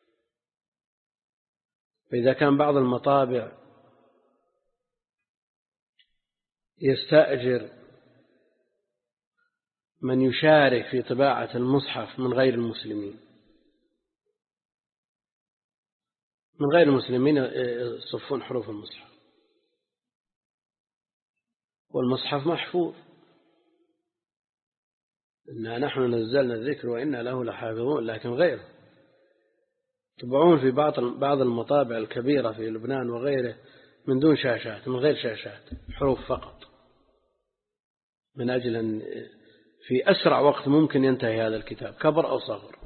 فإذا كان بعض المطابع يستأجر من يشارك في طباعة المصحف من غير المسلمين، من غير المسلمين يصفون حروف المصحف، والمصحف محفوظ، إنا نحن نزلنا الذكر وإنا له لحافظون، لكن غيره تبعون في بعض بعض المطابع الكبيرة في لبنان وغيره من دون شاشات، من غير شاشات، حروف فقط، من أجل أن في أسرع وقت ممكن ينتهي هذا الكتاب كبر أو صغر.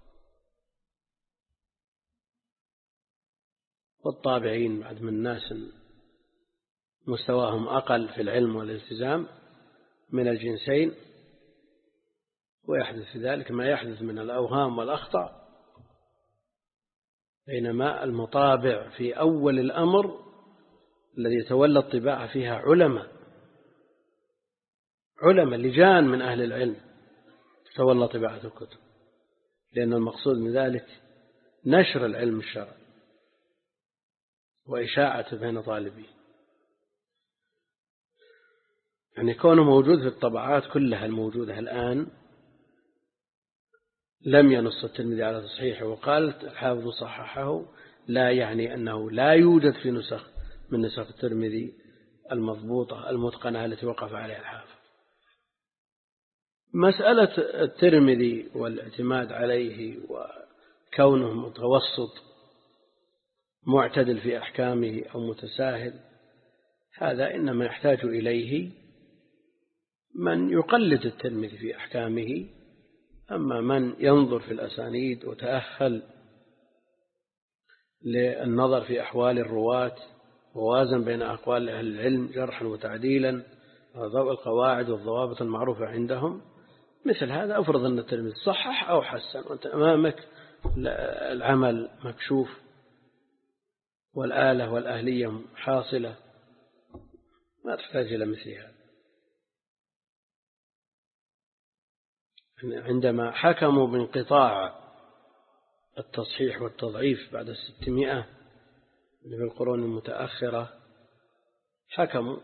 والطابعين بعد من ناس مستواهم أقل في العلم والالتزام من الجنسين، ويحدث في ذلك ما يحدث من الأوهام والأخطاء. بينما المطابع في أول الأمر الذي يتولى الطباعة فيها علماء علماء لجان من أهل العلم تتولى طباعة الكتب، لأن المقصود من ذلك نشر العلم الشرعي وإشاعته بين طالبيه. يعني كونه موجود في الطبعات كلها الموجودة الآن لم ينص الترمذي على تصحيحه وقال الحافظ صححه، لا يعني أنه لا يوجد في نسخ من نسخ الترمذي المضبوطة المتقنة التي وقف عليها الحافظ. مسألة الترمذي والاعتماد عليه وكونه متوسط معتدل في أحكامه أو متساهل، هذا إنما يحتاج إليه من يقلد الترمذي في أحكامه. أما من ينظر في الأسانيد وتأهل للنظر في أحوال الرواة ووازن بين أقوال أهل العلم جرحا وتعديلا ضوء القواعد والضوابط المعروفة عندهم، مثل هذا أفرض أن التلميذ صحح أو حسن وأنت أمامك العمل مكشوف والآلة والأهلية حاصلة، ما تحتاج إلى مثل هذا. عندما حكموا بانقطاع التصحيح والتضعيف بعد الستمائة في القرون المتأخرة، حكموا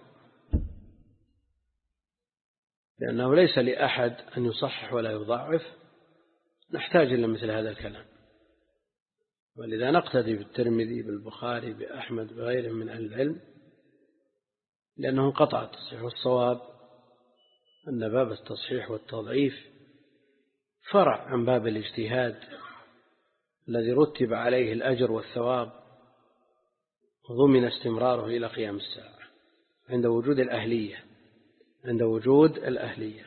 لأنه ليس لأحد أن يصحح ولا يضعف، نحتاج إلى مثل هذا الكلام. ولذا نقتدي بالترمذي بالبخاري بأحمد بغيرهم من أهل العلم، لأنه قطع التصحيح. والصواب أن باب التصحيح والتضعيف فرع عن باب الاجتهاد الذي رتب عليه الأجر والثواب وضمن استمراره إلى قيام الساعة عند وجود الأهلية عند وجود الأهلية.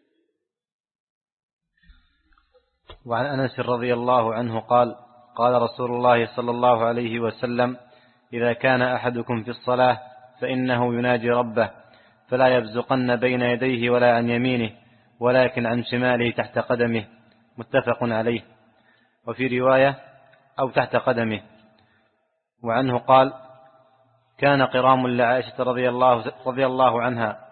وعن أنس رضي الله عنه قال: قال رسول الله صلى الله عليه وسلم: إذا كان أحدكم في الصلاة فإنه يناجي ربه، فلا يبزقن بين يديه ولا عن يمينه، ولكن عن شماله تحت قدمه. متفق عليه. وفي رواية: أو تحت قدمه. وعنه قال: كان قرام لعائشة رضي الله, رضي الله عنها.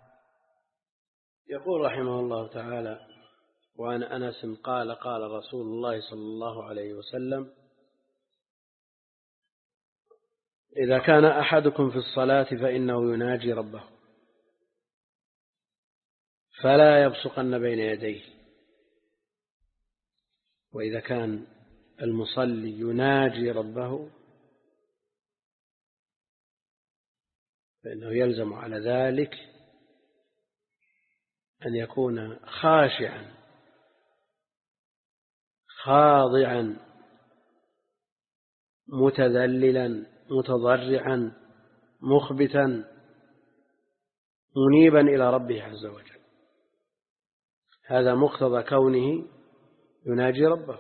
يقول رحمه الله تعالى: وعن أنس قال: قال رسول الله صلى الله عليه وسلم: إذا كان أحدكم في الصلاة فإنه يناجي ربه، فلا يبصقن بين يديه. وإذا كان المصلي يناجي ربه فإنه يلزم على ذلك أن يكون خاشعا خاضعا متذللا متضرعا مخبتا منيبا إلى ربه عز وجل. هذا مقتضى كونه يناجي ربه.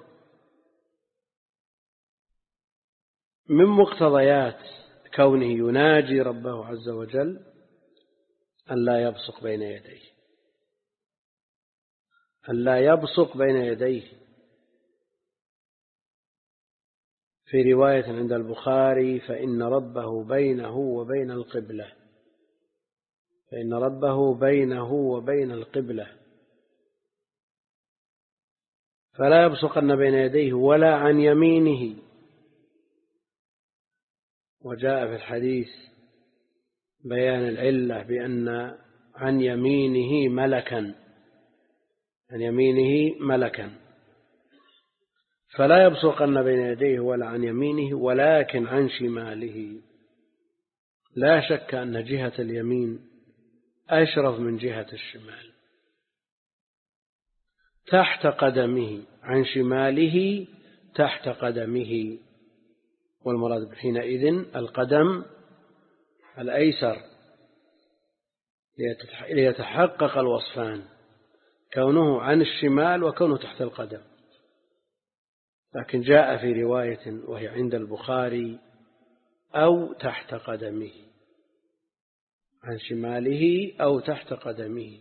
من مقتضيات كونه يناجي ربه عز وجل أن لا يبصق بين يديه أن لا يبصق بين يديه في رواية عند البخاري: فإن ربه بينه وبين القبلة فإن ربه بينه وبين القبلة فلا يبصقن بين يديه ولا عن يمينه. وجاء في الحديث بيان العلة بأن عن يمينه ملكا عن يمينه ملكا فلا يبصقن بين يديه ولا عن يمينه ولكن عن شماله. لا شك أن جهة اليمين أشرف من جهة الشمال. تحت قدمه عن شماله تحت قدمه، والمراد حينئذ القدم الأيسر ليتحقق الوصفان، كونه عن الشمال وكونه تحت القدم. لكن جاء في رواية وهي عند البخاري: أو تحت قدمه، عن شماله أو تحت قدمه.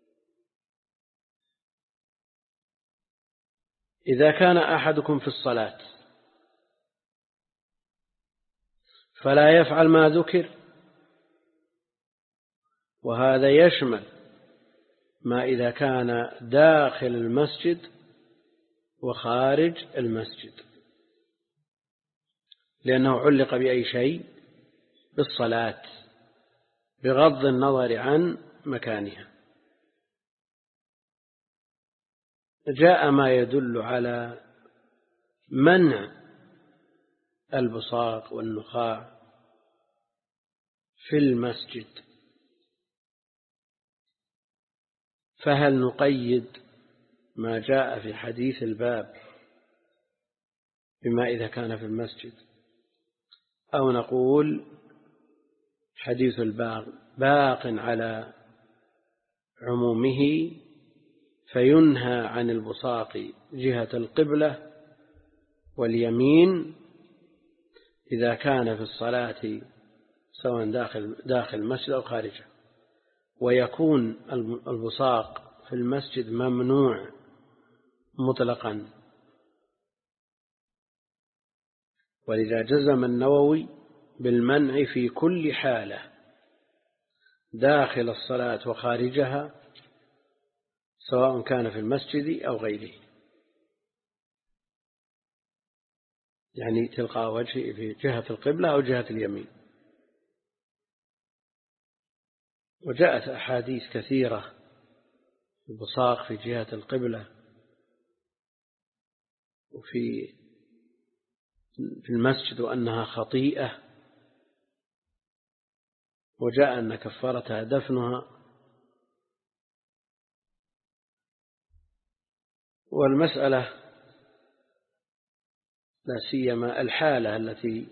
إذا كان أحدكم في الصلاة فلا يفعل ما ذكر، وهذا يشمل ما إذا كان داخل المسجد وخارج المسجد، لأنه علق بأي شيء بالصلاة بغض النظر عن مكانها. جاء ما يدل على منع البصاق والنخاع في المسجد، فهل نقيد ما جاء في حديث الباب بما إذا كان في المسجد، أو نقول حديث الباب باق على عمومه فينهى عن البصاق جهة القبلة واليمين إذا كان في الصلاة سواء داخل داخل المسجد أو خارجه. ويكون البصاق في المسجد ممنوع مطلقا، ولذا جزم النووي بالمنع في كل حالة داخل الصلاة وخارجها، سواء كان في المسجد أو غيره، يعني تلقاء وجهه في جهة القبلة أو جهة اليمين. وجاءت أحاديث كثيرة البصاق في جهة القبلة وفي في المسجد وأنها خطيئة، وجاء أن كفارتها دفنها. والمسألة لا سيما الحالة التي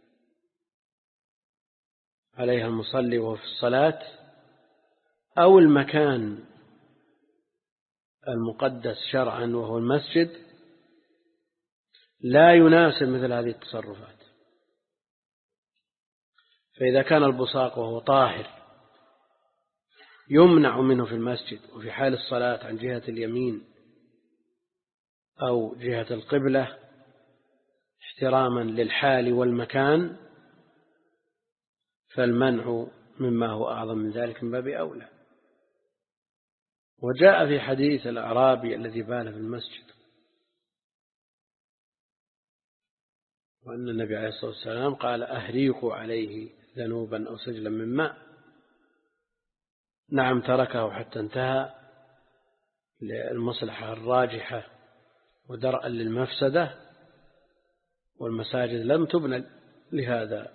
عليها المصلي وهو في الصلاة أو المكان المقدس شرعا وهو المسجد، لا يناسب مثل هذه التصرفات. فإذا كان البصاق وهو طاهر يمنع منه في المسجد وفي حال الصلاة عن جهة اليمين أو جهة القبلة احتراما للحال والمكان، فالمنع مما هو أعظم من ذلك من باب أولى. وجاء في حديث الأعرابي الذي بال في المسجد وأن النبي عليه الصلاة والسلام قال: أهريقوا عليه ذنوبا أو سجلا من ماء. نعم، تركه حتى انتهى للمصلحة الراجحة ودرءا للمفسدة، والمساجد لم تبنى لهذا،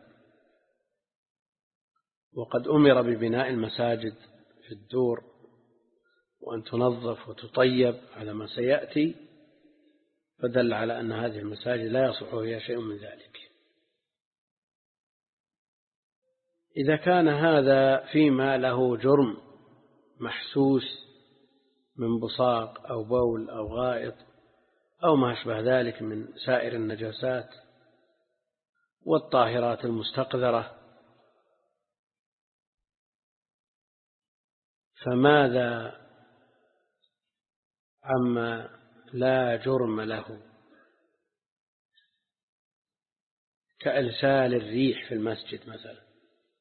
وقد أمر ببناء المساجد في الدور وأن تنظف وتطيب على ما سيأتي، فدل على أن هذه المساجد لا يصح فيها شيء من ذلك. إذا كان هذا فيما له جرم محسوس من بصاق أو بول أو غائط أو ما أشبه ذلك من سائر النجاسات والطاهرات المستقذرة، فماذا عما لا جرم له كإرسال الريح في المسجد مثلا؟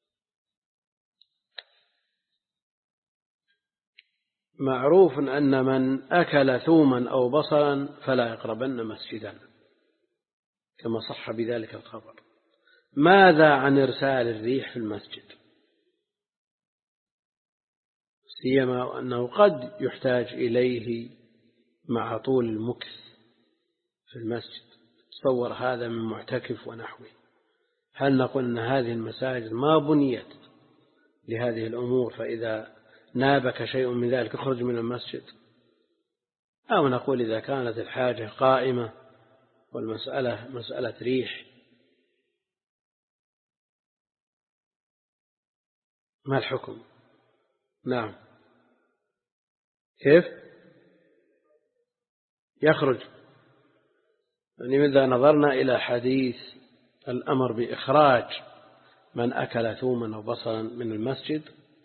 معروف أن من أكل ثوما أو بصلا فلا يقربن مسجدا، كما صح بذلك الخبر. ماذا عن إرسال الريح في المسجد؟ سيما أنه قد يحتاج إليه مع طول المكث في المسجد. تصور هذا من معتكف ونحوه، هل نقول أن هذه المساجد ما بنيت لهذه الأمور، فإذا نابك شيء من ذلك اخرج من المسجد؟ أو نقول إذا كانت الحاجة قائمة والمسألة مسألة ريح، ما الحكم؟ نعم، كيف يخرج؟ يعني إذا نظرنا إلى حديث الأمر بإخراج من أكل ثوما أو بصلا من المسجد،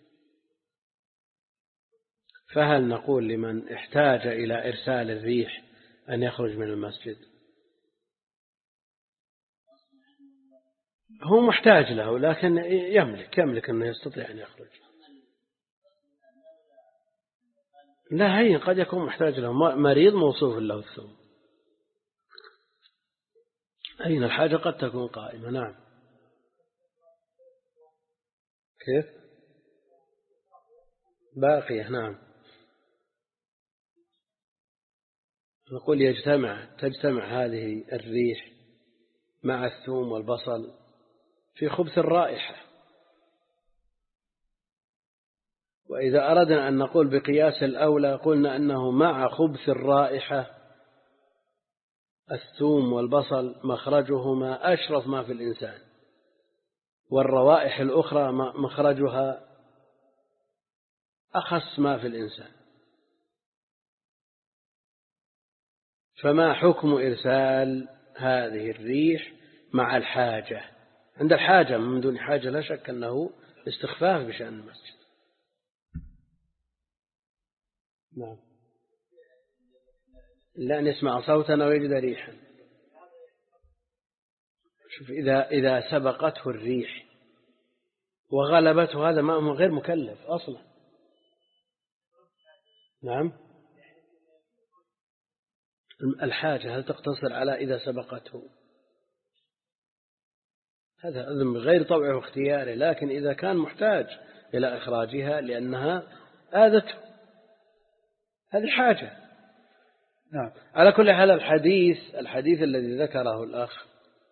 فهل نقول لمن احتاج إلى إرسال الريح أن يخرج من المسجد؟ هو محتاج له، لكن يملك يملك أنه يستطيع أن يخرج. لا، هي قد يكون محتاج له، مريض موصوف له الثوم. أين الحاجة قد تكون قائمة. نعم، كيف باقية؟ نعم، نقول يجتمع تجتمع هذه الريح مع الثوم والبصل في خبث الرائحة. وإذا أردنا أن نقول بقياس الأولى قلنا أنه مع خبث الرائحة الثوم والبصل مخرجهما أشرف ما في الإنسان، والروائح الأخرى مخرجها أخس ما في الإنسان. فما حكم إرسال هذه الريح مع الحاجة؟ عند الحاجة، من دون حاجة لا شك أنه استخفاف بشأن المسجد. نعم، إلا أن يسمع صوتا أو يجد ريحا. شوف، إذا إذا سبقته الريح وغلبته هذا ما هو غير مكلف أصلا. نعم، الحاجة هل تقتصر على إذا سبقته؟ هذا أذن غير طوعه واختياره، لكن إذا كان محتاج إلى إخراجها لأنها آذته هذه حاجة. نعم، على كل حال الحديث الحديث الذي ذكره الأخ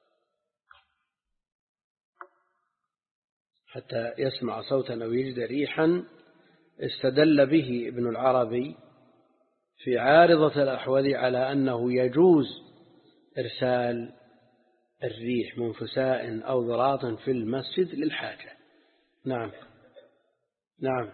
حتى يسمع صوتا أو يجد ريحا استدل به ابن العربي في عارضة الأحوذي على أنه يجوز إرسال الريح من فساء أو ضراط في المسجد للحاجة. نعم نعم،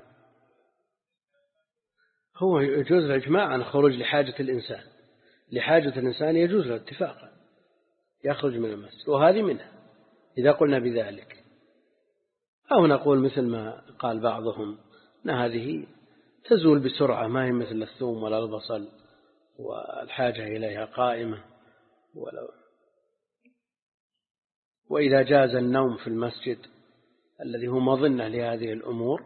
هو يجوز الإجماع عن خروج لحاجة الإنسان، لحاجة الإنسان يجوز له اتفاقا يخرج من المسجد، وهذه منها إذا قلنا بذلك. أو نقول مثل ما قال بعضهم أن هذه تزول بسرعة، ما هي مثل الثوم ولا البصل والحاجة إليها قائمة. ولو وإذا جاز النوم في المسجد الذي هو مظنة لهذه الأمور.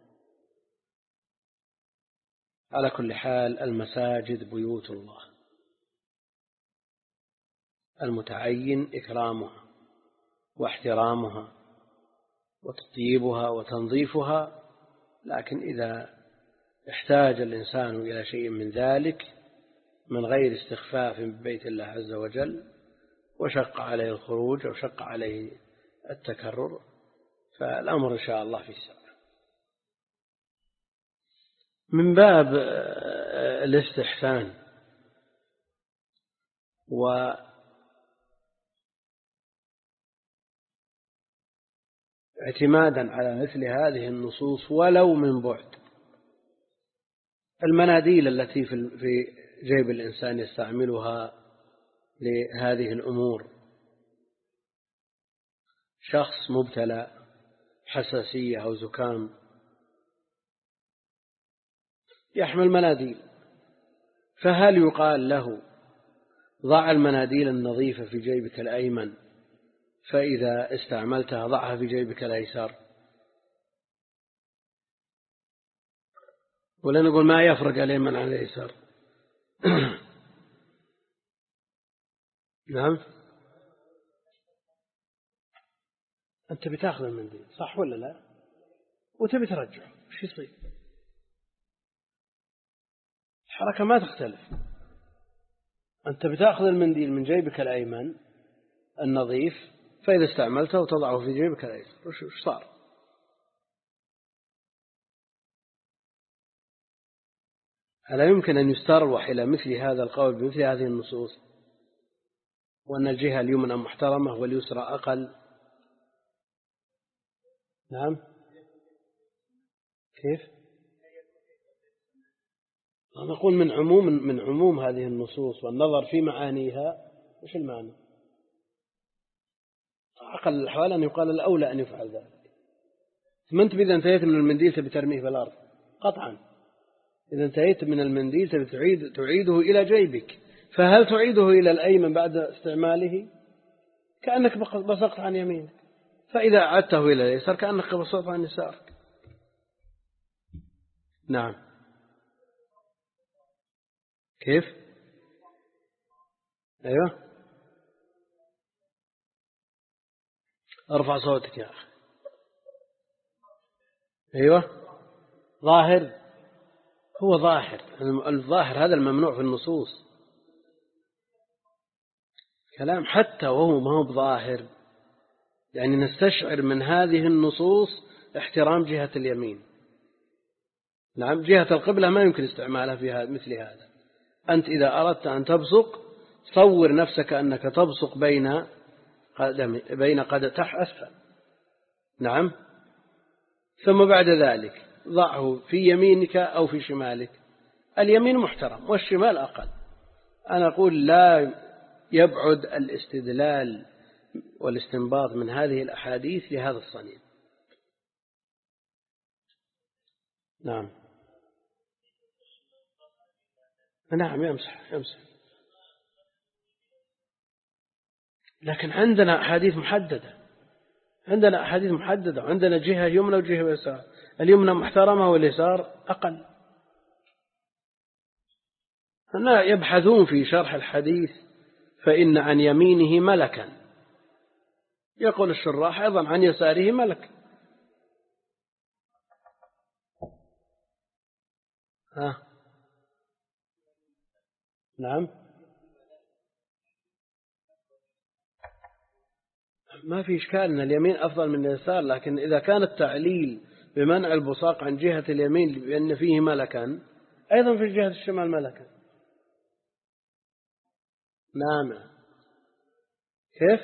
على كل حال المساجد بيوت الله المتعين إكرامها واحترامها وتطيبها وتنظيفها، لكن إذا احتاج الإنسان إلى شيء من ذلك من غير استخفاف ببيت الله عز وجل وشق عليه الخروج أو شق عليه التكرر، فالأمر إن شاء الله في السماء. من باب الاستحسان واعتمادا على مثل هذه النصوص ولو من بعد، المناديل التي في جيب الإنسان يستعملها لهذه الأمور، شخص مبتلى حساسية أو زكام يحمل مناديل، فهل يقال له ضع المناديل النظيفة في جيبك الأيمن فإذا استعملتها ضعها في جيبك الأيسر؟ ولا نقول ما يفرق الأيمن عن الأيسر؟ نعم، أنت بتأخذ المنديل صح ولا لا، وتبي ترجعه، وش يصير؟ الحركة ما تختلف. أنت بتأخذ المنديل من جيبك الأيمن النظيف، فإذا استعملته وتضعه في جيبك الأيسر، وش صار؟ ألا يمكن أن يستروح إلى مثل هذا القول بمثل هذه النصوص، وأن الجهة اليمنى محترمة واليسرى أقل؟ نعم، كيف؟ نقول من عموم من عموم هذه النصوص والنظر في معانيها، وش المعنى؟ أقل الأحوال أن يقال الأولى أن يفعل ذلك. ثم أنت إذا انتهيت من المنديل تبي ترميه بالأرض قطعا، إذا انتهيت من المنديل تبي تعيد تعيده إلى جيبك، فهل تعيده إلى الأيمن بعد استعماله؟ كأنك بصقت عن يمينك، فإذا أعدته إلى اليسار كأنك بصقت عن يسارك. نعم، كيف؟ أيوه، ارفع صوتك يا أخي. أيوه، ظاهر، هو ظاهر، الظاهر هذا الممنوع في النصوص. كلام حتى وهو ما هو بظاهر، يعني نستشعر من هذه النصوص احترام جهة اليمين. نعم، جهة القبلة ما يمكن استعمالها في مثل هذا. أنت إذا أردت أن تبصق صور نفسك أنك تبصق بين قدم بين قدم تحت أسفل. نعم، ثم بعد ذلك ضعه في يمينك أو في شمالك، اليمين محترم والشمال أقل. أنا أقول لا يبعد الاستدلال والاستنباط من هذه الأحاديث لهذا الصنيع. نعم نعم يمسح يمسح، لكن عندنا أحاديث محددة، عندنا أحاديث محددة، وعندنا جهة يمنى وجهة يسار، اليمنى محترمة واليسار أقل. لا يبحثون في شرح الحديث فإن عن يمينه ملكا، يقول الشراح أيضا عن يساره ملك. ها نعم ما في إشكال أن اليمين أفضل من اليسار، لكن إذا كان التعليل بمنع البصاق عن جهة اليمين بأن فيه ملكا، أيضا في جهة الشمال ملكا. نعم كيف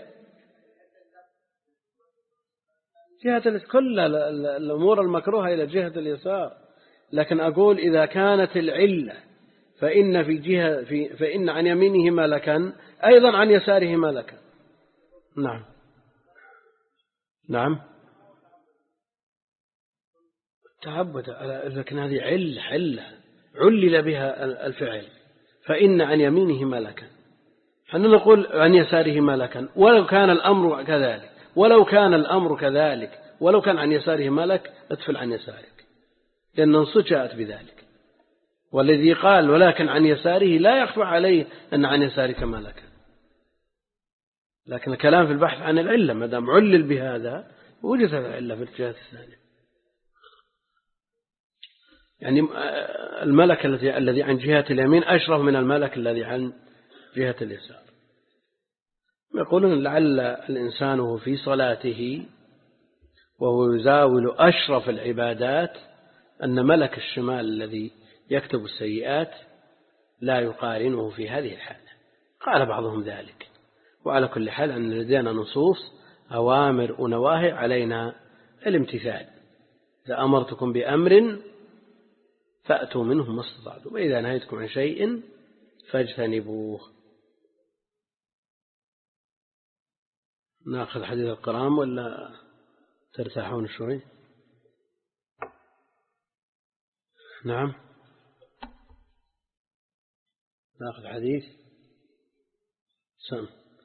جهة كل الأمور المكروهة إلى جهة اليسار، لكن أقول إذا كانت العلة فإن في جهة في فإن عن يمينه ملكا أيضا عن يساره ملكا. نعم نعم تعبد، لكن هذه علة علة علل بها الفعل، فإن عن يمينه ملكا، حنا نقول عن يساره ملكا، ولو كان الأمر كذلك، ولو كان الأمر كذلك ولو كان عن يساره ملك ادفل عن يسارك، لأن النصوص جاءت بذلك. والذي قال ولكن عن يساره لا يخفى عليه أن عن يسارك ملكا، لكن الكلام في البحث عن العلة، ما دام علل بهذا وجدت العلة في الجهة الثانية. يعني الملك الذي الذي عن جهة اليمين أشرف من الملك الذي عن جهة اليسار. يقولون لعل الإنسان وهو في صلاته وهو يزاول أشرف العبادات أن ملك الشمال الذي يكتب السيئات لا يقارنه في هذه الحالة. قال بعضهم ذلك. وعلى كل حال أن لدينا نصوص أوامر ونواهي علينا الامتثال، إذا أمرتكم بأمر فأتوا منه ما استطعتم، وإذا نهيتكم عن شيء فاجتنبوه. نأخذ حديث القرام ولا ترتاحون شوي؟ نعم نأخذ حديث سم.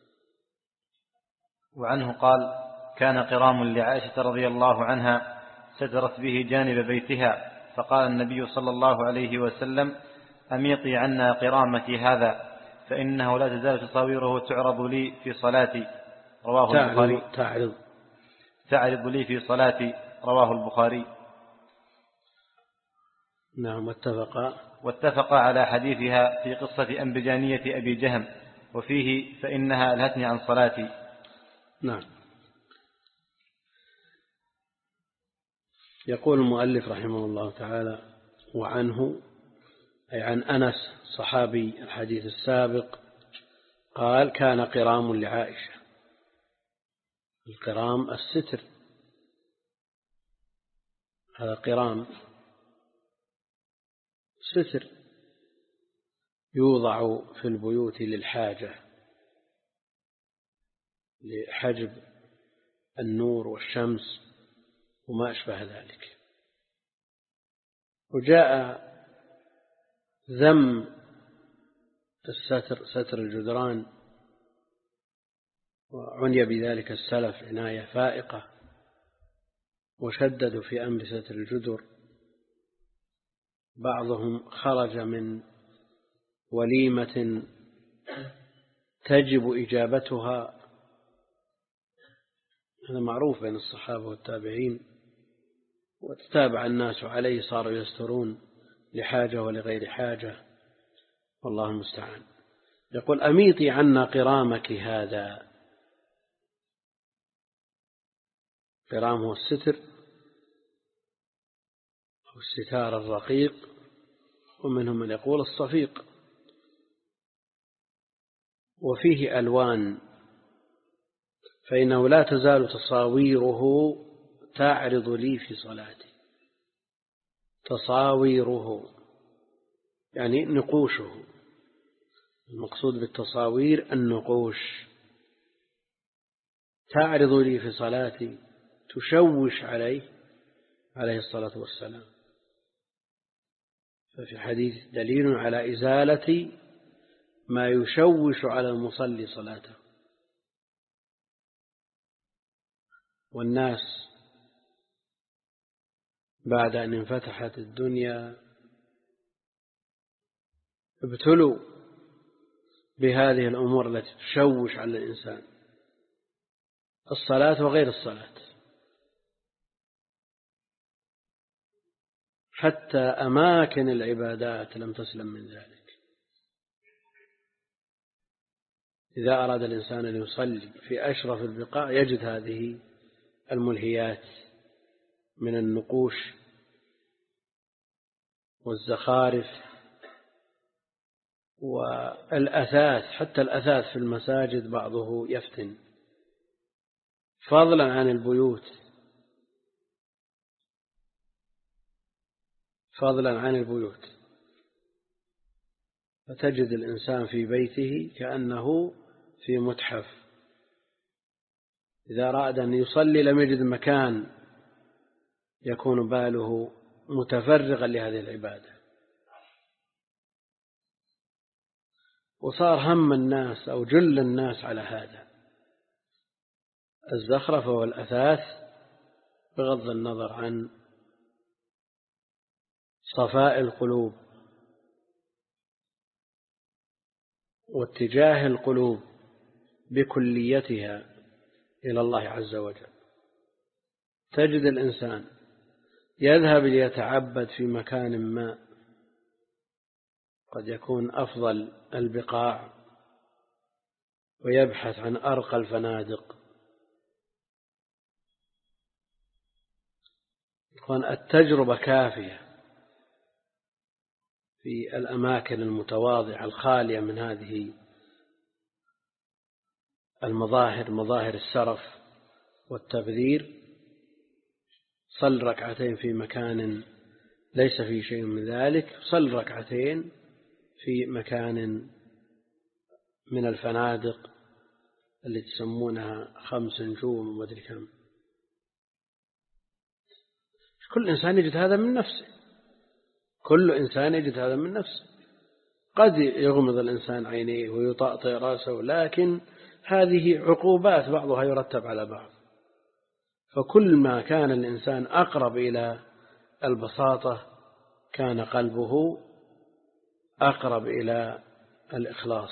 وعنه قال: كان قرام لعائشة رضي الله عنها سدرت به جانب بيتها، فقال النبي صلى الله عليه وسلم: أميطي عنا قرامك هذا، فإنه لا تزال تصاويره تعرض لي في صلاتي. رواه البخاري. تعرض تعرض لي في صلاتي. رواه البخاري. نعم. واتفق واتفق على حديثها في قصة أنبجانية أبي جهم، وفيه: فإنها ألهتني عن صلاتي. نعم. يقول المؤلف رحمه الله تعالى: وعنه أي عن أنس صحابي الحديث السابق قال: كان قرام لعائشة. القرام الستر، هذا قرام ستر يوضع في البيوت للحاجة، لحجب النور والشمس وما أشبه ذلك. وجاء ذم الستر ستر الجدران، وعني بذلك السلف عناية فائقة، وشددوا في أمر ستر الجدر. بعضهم خرج من وليمة تجب إجابتها، هذا معروف بين الصحابة والتابعين، وتتابع الناس عليه، صاروا يسترون لحاجة ولغير حاجة، والله المستعان. يقول: أميطي عنا قرامك هذا. قرام هو الستر أو الستار الرقيق، ومنهم من يقول الصفيق. وفيه ألوان، فإنه لا تزال تصاويره تعرض لي في صلاتي. تصاويره يعني نقوشه، المقصود بالتصاوير النقوش. تعرض لي في صلاتي تشوش عليه عليه الصلاة والسلام. ففي الحديث دليل على إزالة ما يشوش على المصلي صلاته. والناس بعد أن انفتحت الدنيا ابتلوا بهذه الأمور التي تشوش على الإنسان، الصلاة وغير الصلاة، حتى أماكن العبادات لم تسلم من ذلك. إذا أراد الإنسان أن يصلي في أشرف البقاع يجد هذه الملهيات من النقوش والزخارف والأثاث. حتى الأثاث في المساجد بعضه يفتن، فضلا عن البيوت، فضلا عن البيوت. فتجد الإنسان في بيته كأنه في متحف. إذا أراد أن يصلي لم يجد مكان يكون باله متفرغا لهذه العبادة. وصار هم الناس أو جل الناس على هذا، الزخرفة والأثاث، بغض النظر عن صفاء القلوب واتجاه القلوب بكليتها إلى الله عز وجل. تجد الإنسان يذهب ليتعبد في مكان ما قد يكون أفضل البقاع ويبحث عن أرقى الفنادق. يكون التجربة كافية في الأماكن المتواضعة الخالية من هذه المظاهر، مظاهر السرف والتبذير. صل ركعتين في مكان ليس فيه شيء من ذلك، صل ركعتين في مكان من الفنادق اللي تسمونها خمس نجوم وما أدري كم. كل إنسان يجد هذا من نفسه، كل إنسان يجد هذا من نفسه. قد يغمض الإنسان عينيه ويطأطئ رأسه، لكن هذه عقوبات بعضها يرتب على بعض. فكل ما كان الإنسان أقرب إلى البساطة كان قلبه أقرب إلى الإخلاص.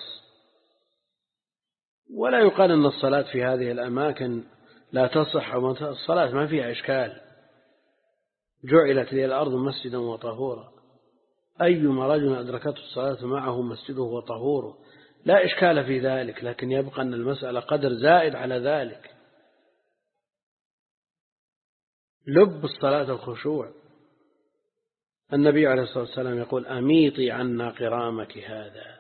ولا يقال أن الصلاة في هذه الأماكن لا تصح، الصلاة ما فيها إشكال. جعلت لي الأرض مسجدا وطهورا، أيما رجل أدركته الصلاة معه مسجده وطهوره، لا إشكال في ذلك. لكن يبقى أن المسألة قدر زائد على ذلك. لب الصلاة الخشوع. النبي عليه الصلاة والسلام يقول: أميطي عنا قرامك هذا.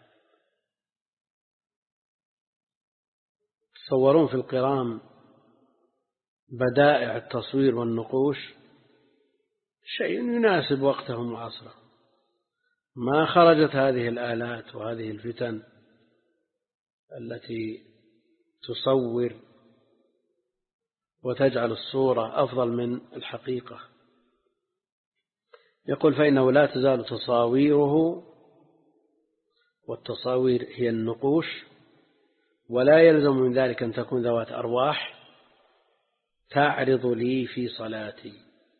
تصورون في القرام بدائع التصوير والنقوش، شيء يناسب وقتهم وعصرهم. ما خرجت هذه الآلات وهذه الفتن التي تصور وتجعل الصورة أفضل من الحقيقة. يقول: فإنه لا تزال تصاويره، والتصاوير هي النقوش، ولا يلزم من ذلك أن تكون ذوات أرواح، تعرض لي في صلاتي.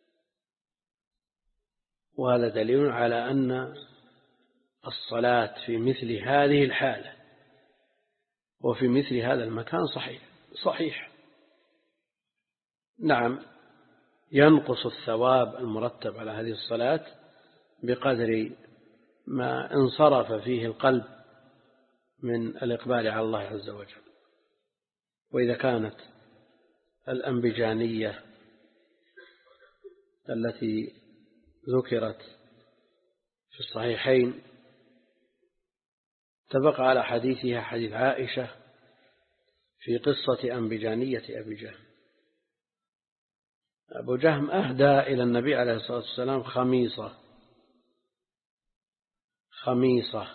وهذا دليل على أن الصلاة في مثل هذه الحالة وفي مثل هذا المكان صحيح صحيح. نعم، ينقص الثواب المرتب على هذه الصلاة بقدر ما انصرف فيه القلب من الإقبال على الله عز وجل. وإذا كانت الأنبجانية التي ذكرت في الصحيحين تبقى على حديثها حديث عائشة في قصة أنبجانية أبي جهم. أبو جهم أهدى إلى النبي عليه الصلاة والسلام خميصة خميصة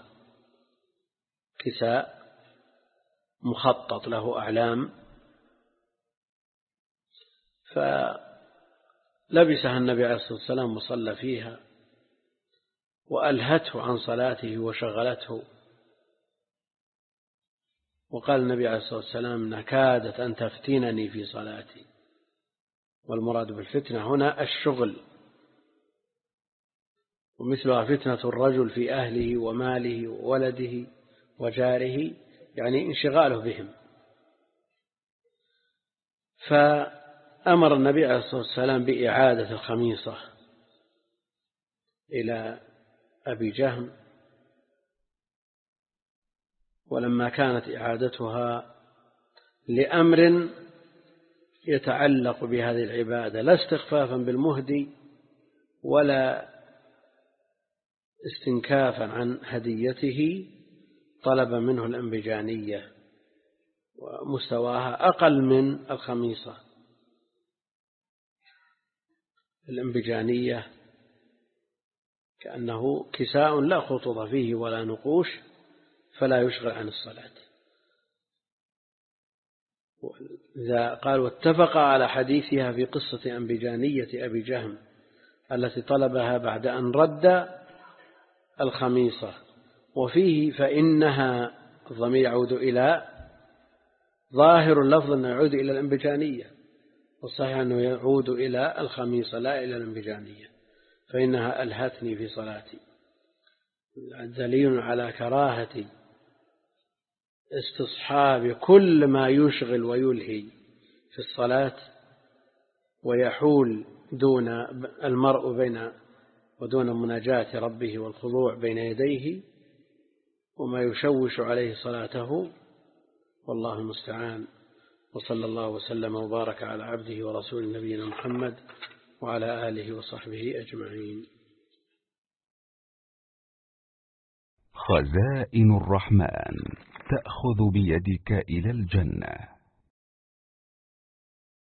كساء مخطط له أعلام فلبسها النبي عليه الصلاة والسلام وصلى فيها وألهته عن صلاته وشغلته، وقال النبي عليه الصلاة والسلام: نكادت أن تفتنني في صلاتي. والمراد بالفتنة هنا الشغل، ومثلها فتنة الرجل في أهله وماله وولده وجاره، يعني انشغاله بهم. فأمر النبي عليه الصلاة والسلام بإعادة الخميصة إلى أبي جهم، ولما كانت إعادتها لأمر يتعلق بهذه العبادة لا استخفافا بالمهدي ولا استنكافا عن هديته، طلب منه الأنبجانية ومستواها أقل من الخميصة. الأنبجانية كأنه كساء لا خطوط فيه ولا نقوش، فلا يشغل عن الصلاة. إذا قال: واتفق على حديثها في قصة أنبجانية أبي جهم التي طلبها بعد أن رد الخميصة، وفيه فإنها الضمير يعود إلى ظاهر اللفظ أنه يعود إلى الأنبجانية، والصحيح أنه يعود إلى الخميصة لا إلى الأنبجانية. فإنها ألهتني في صلاتي، دليل على كراهة استصحاب كل ما يشغل ويلهي في الصلاة ويحول دون المرء بين ودون مناجاة ربه والخضوع بين يديه، وما يشوش عليه صلاته، والله المستعان. وصلى الله وسلم وبارك على عبده ورسول نبينا محمد وعلى آله وصحبه أجمعين. خزائن الرحمن تأخذ بيدك إلى الجنة.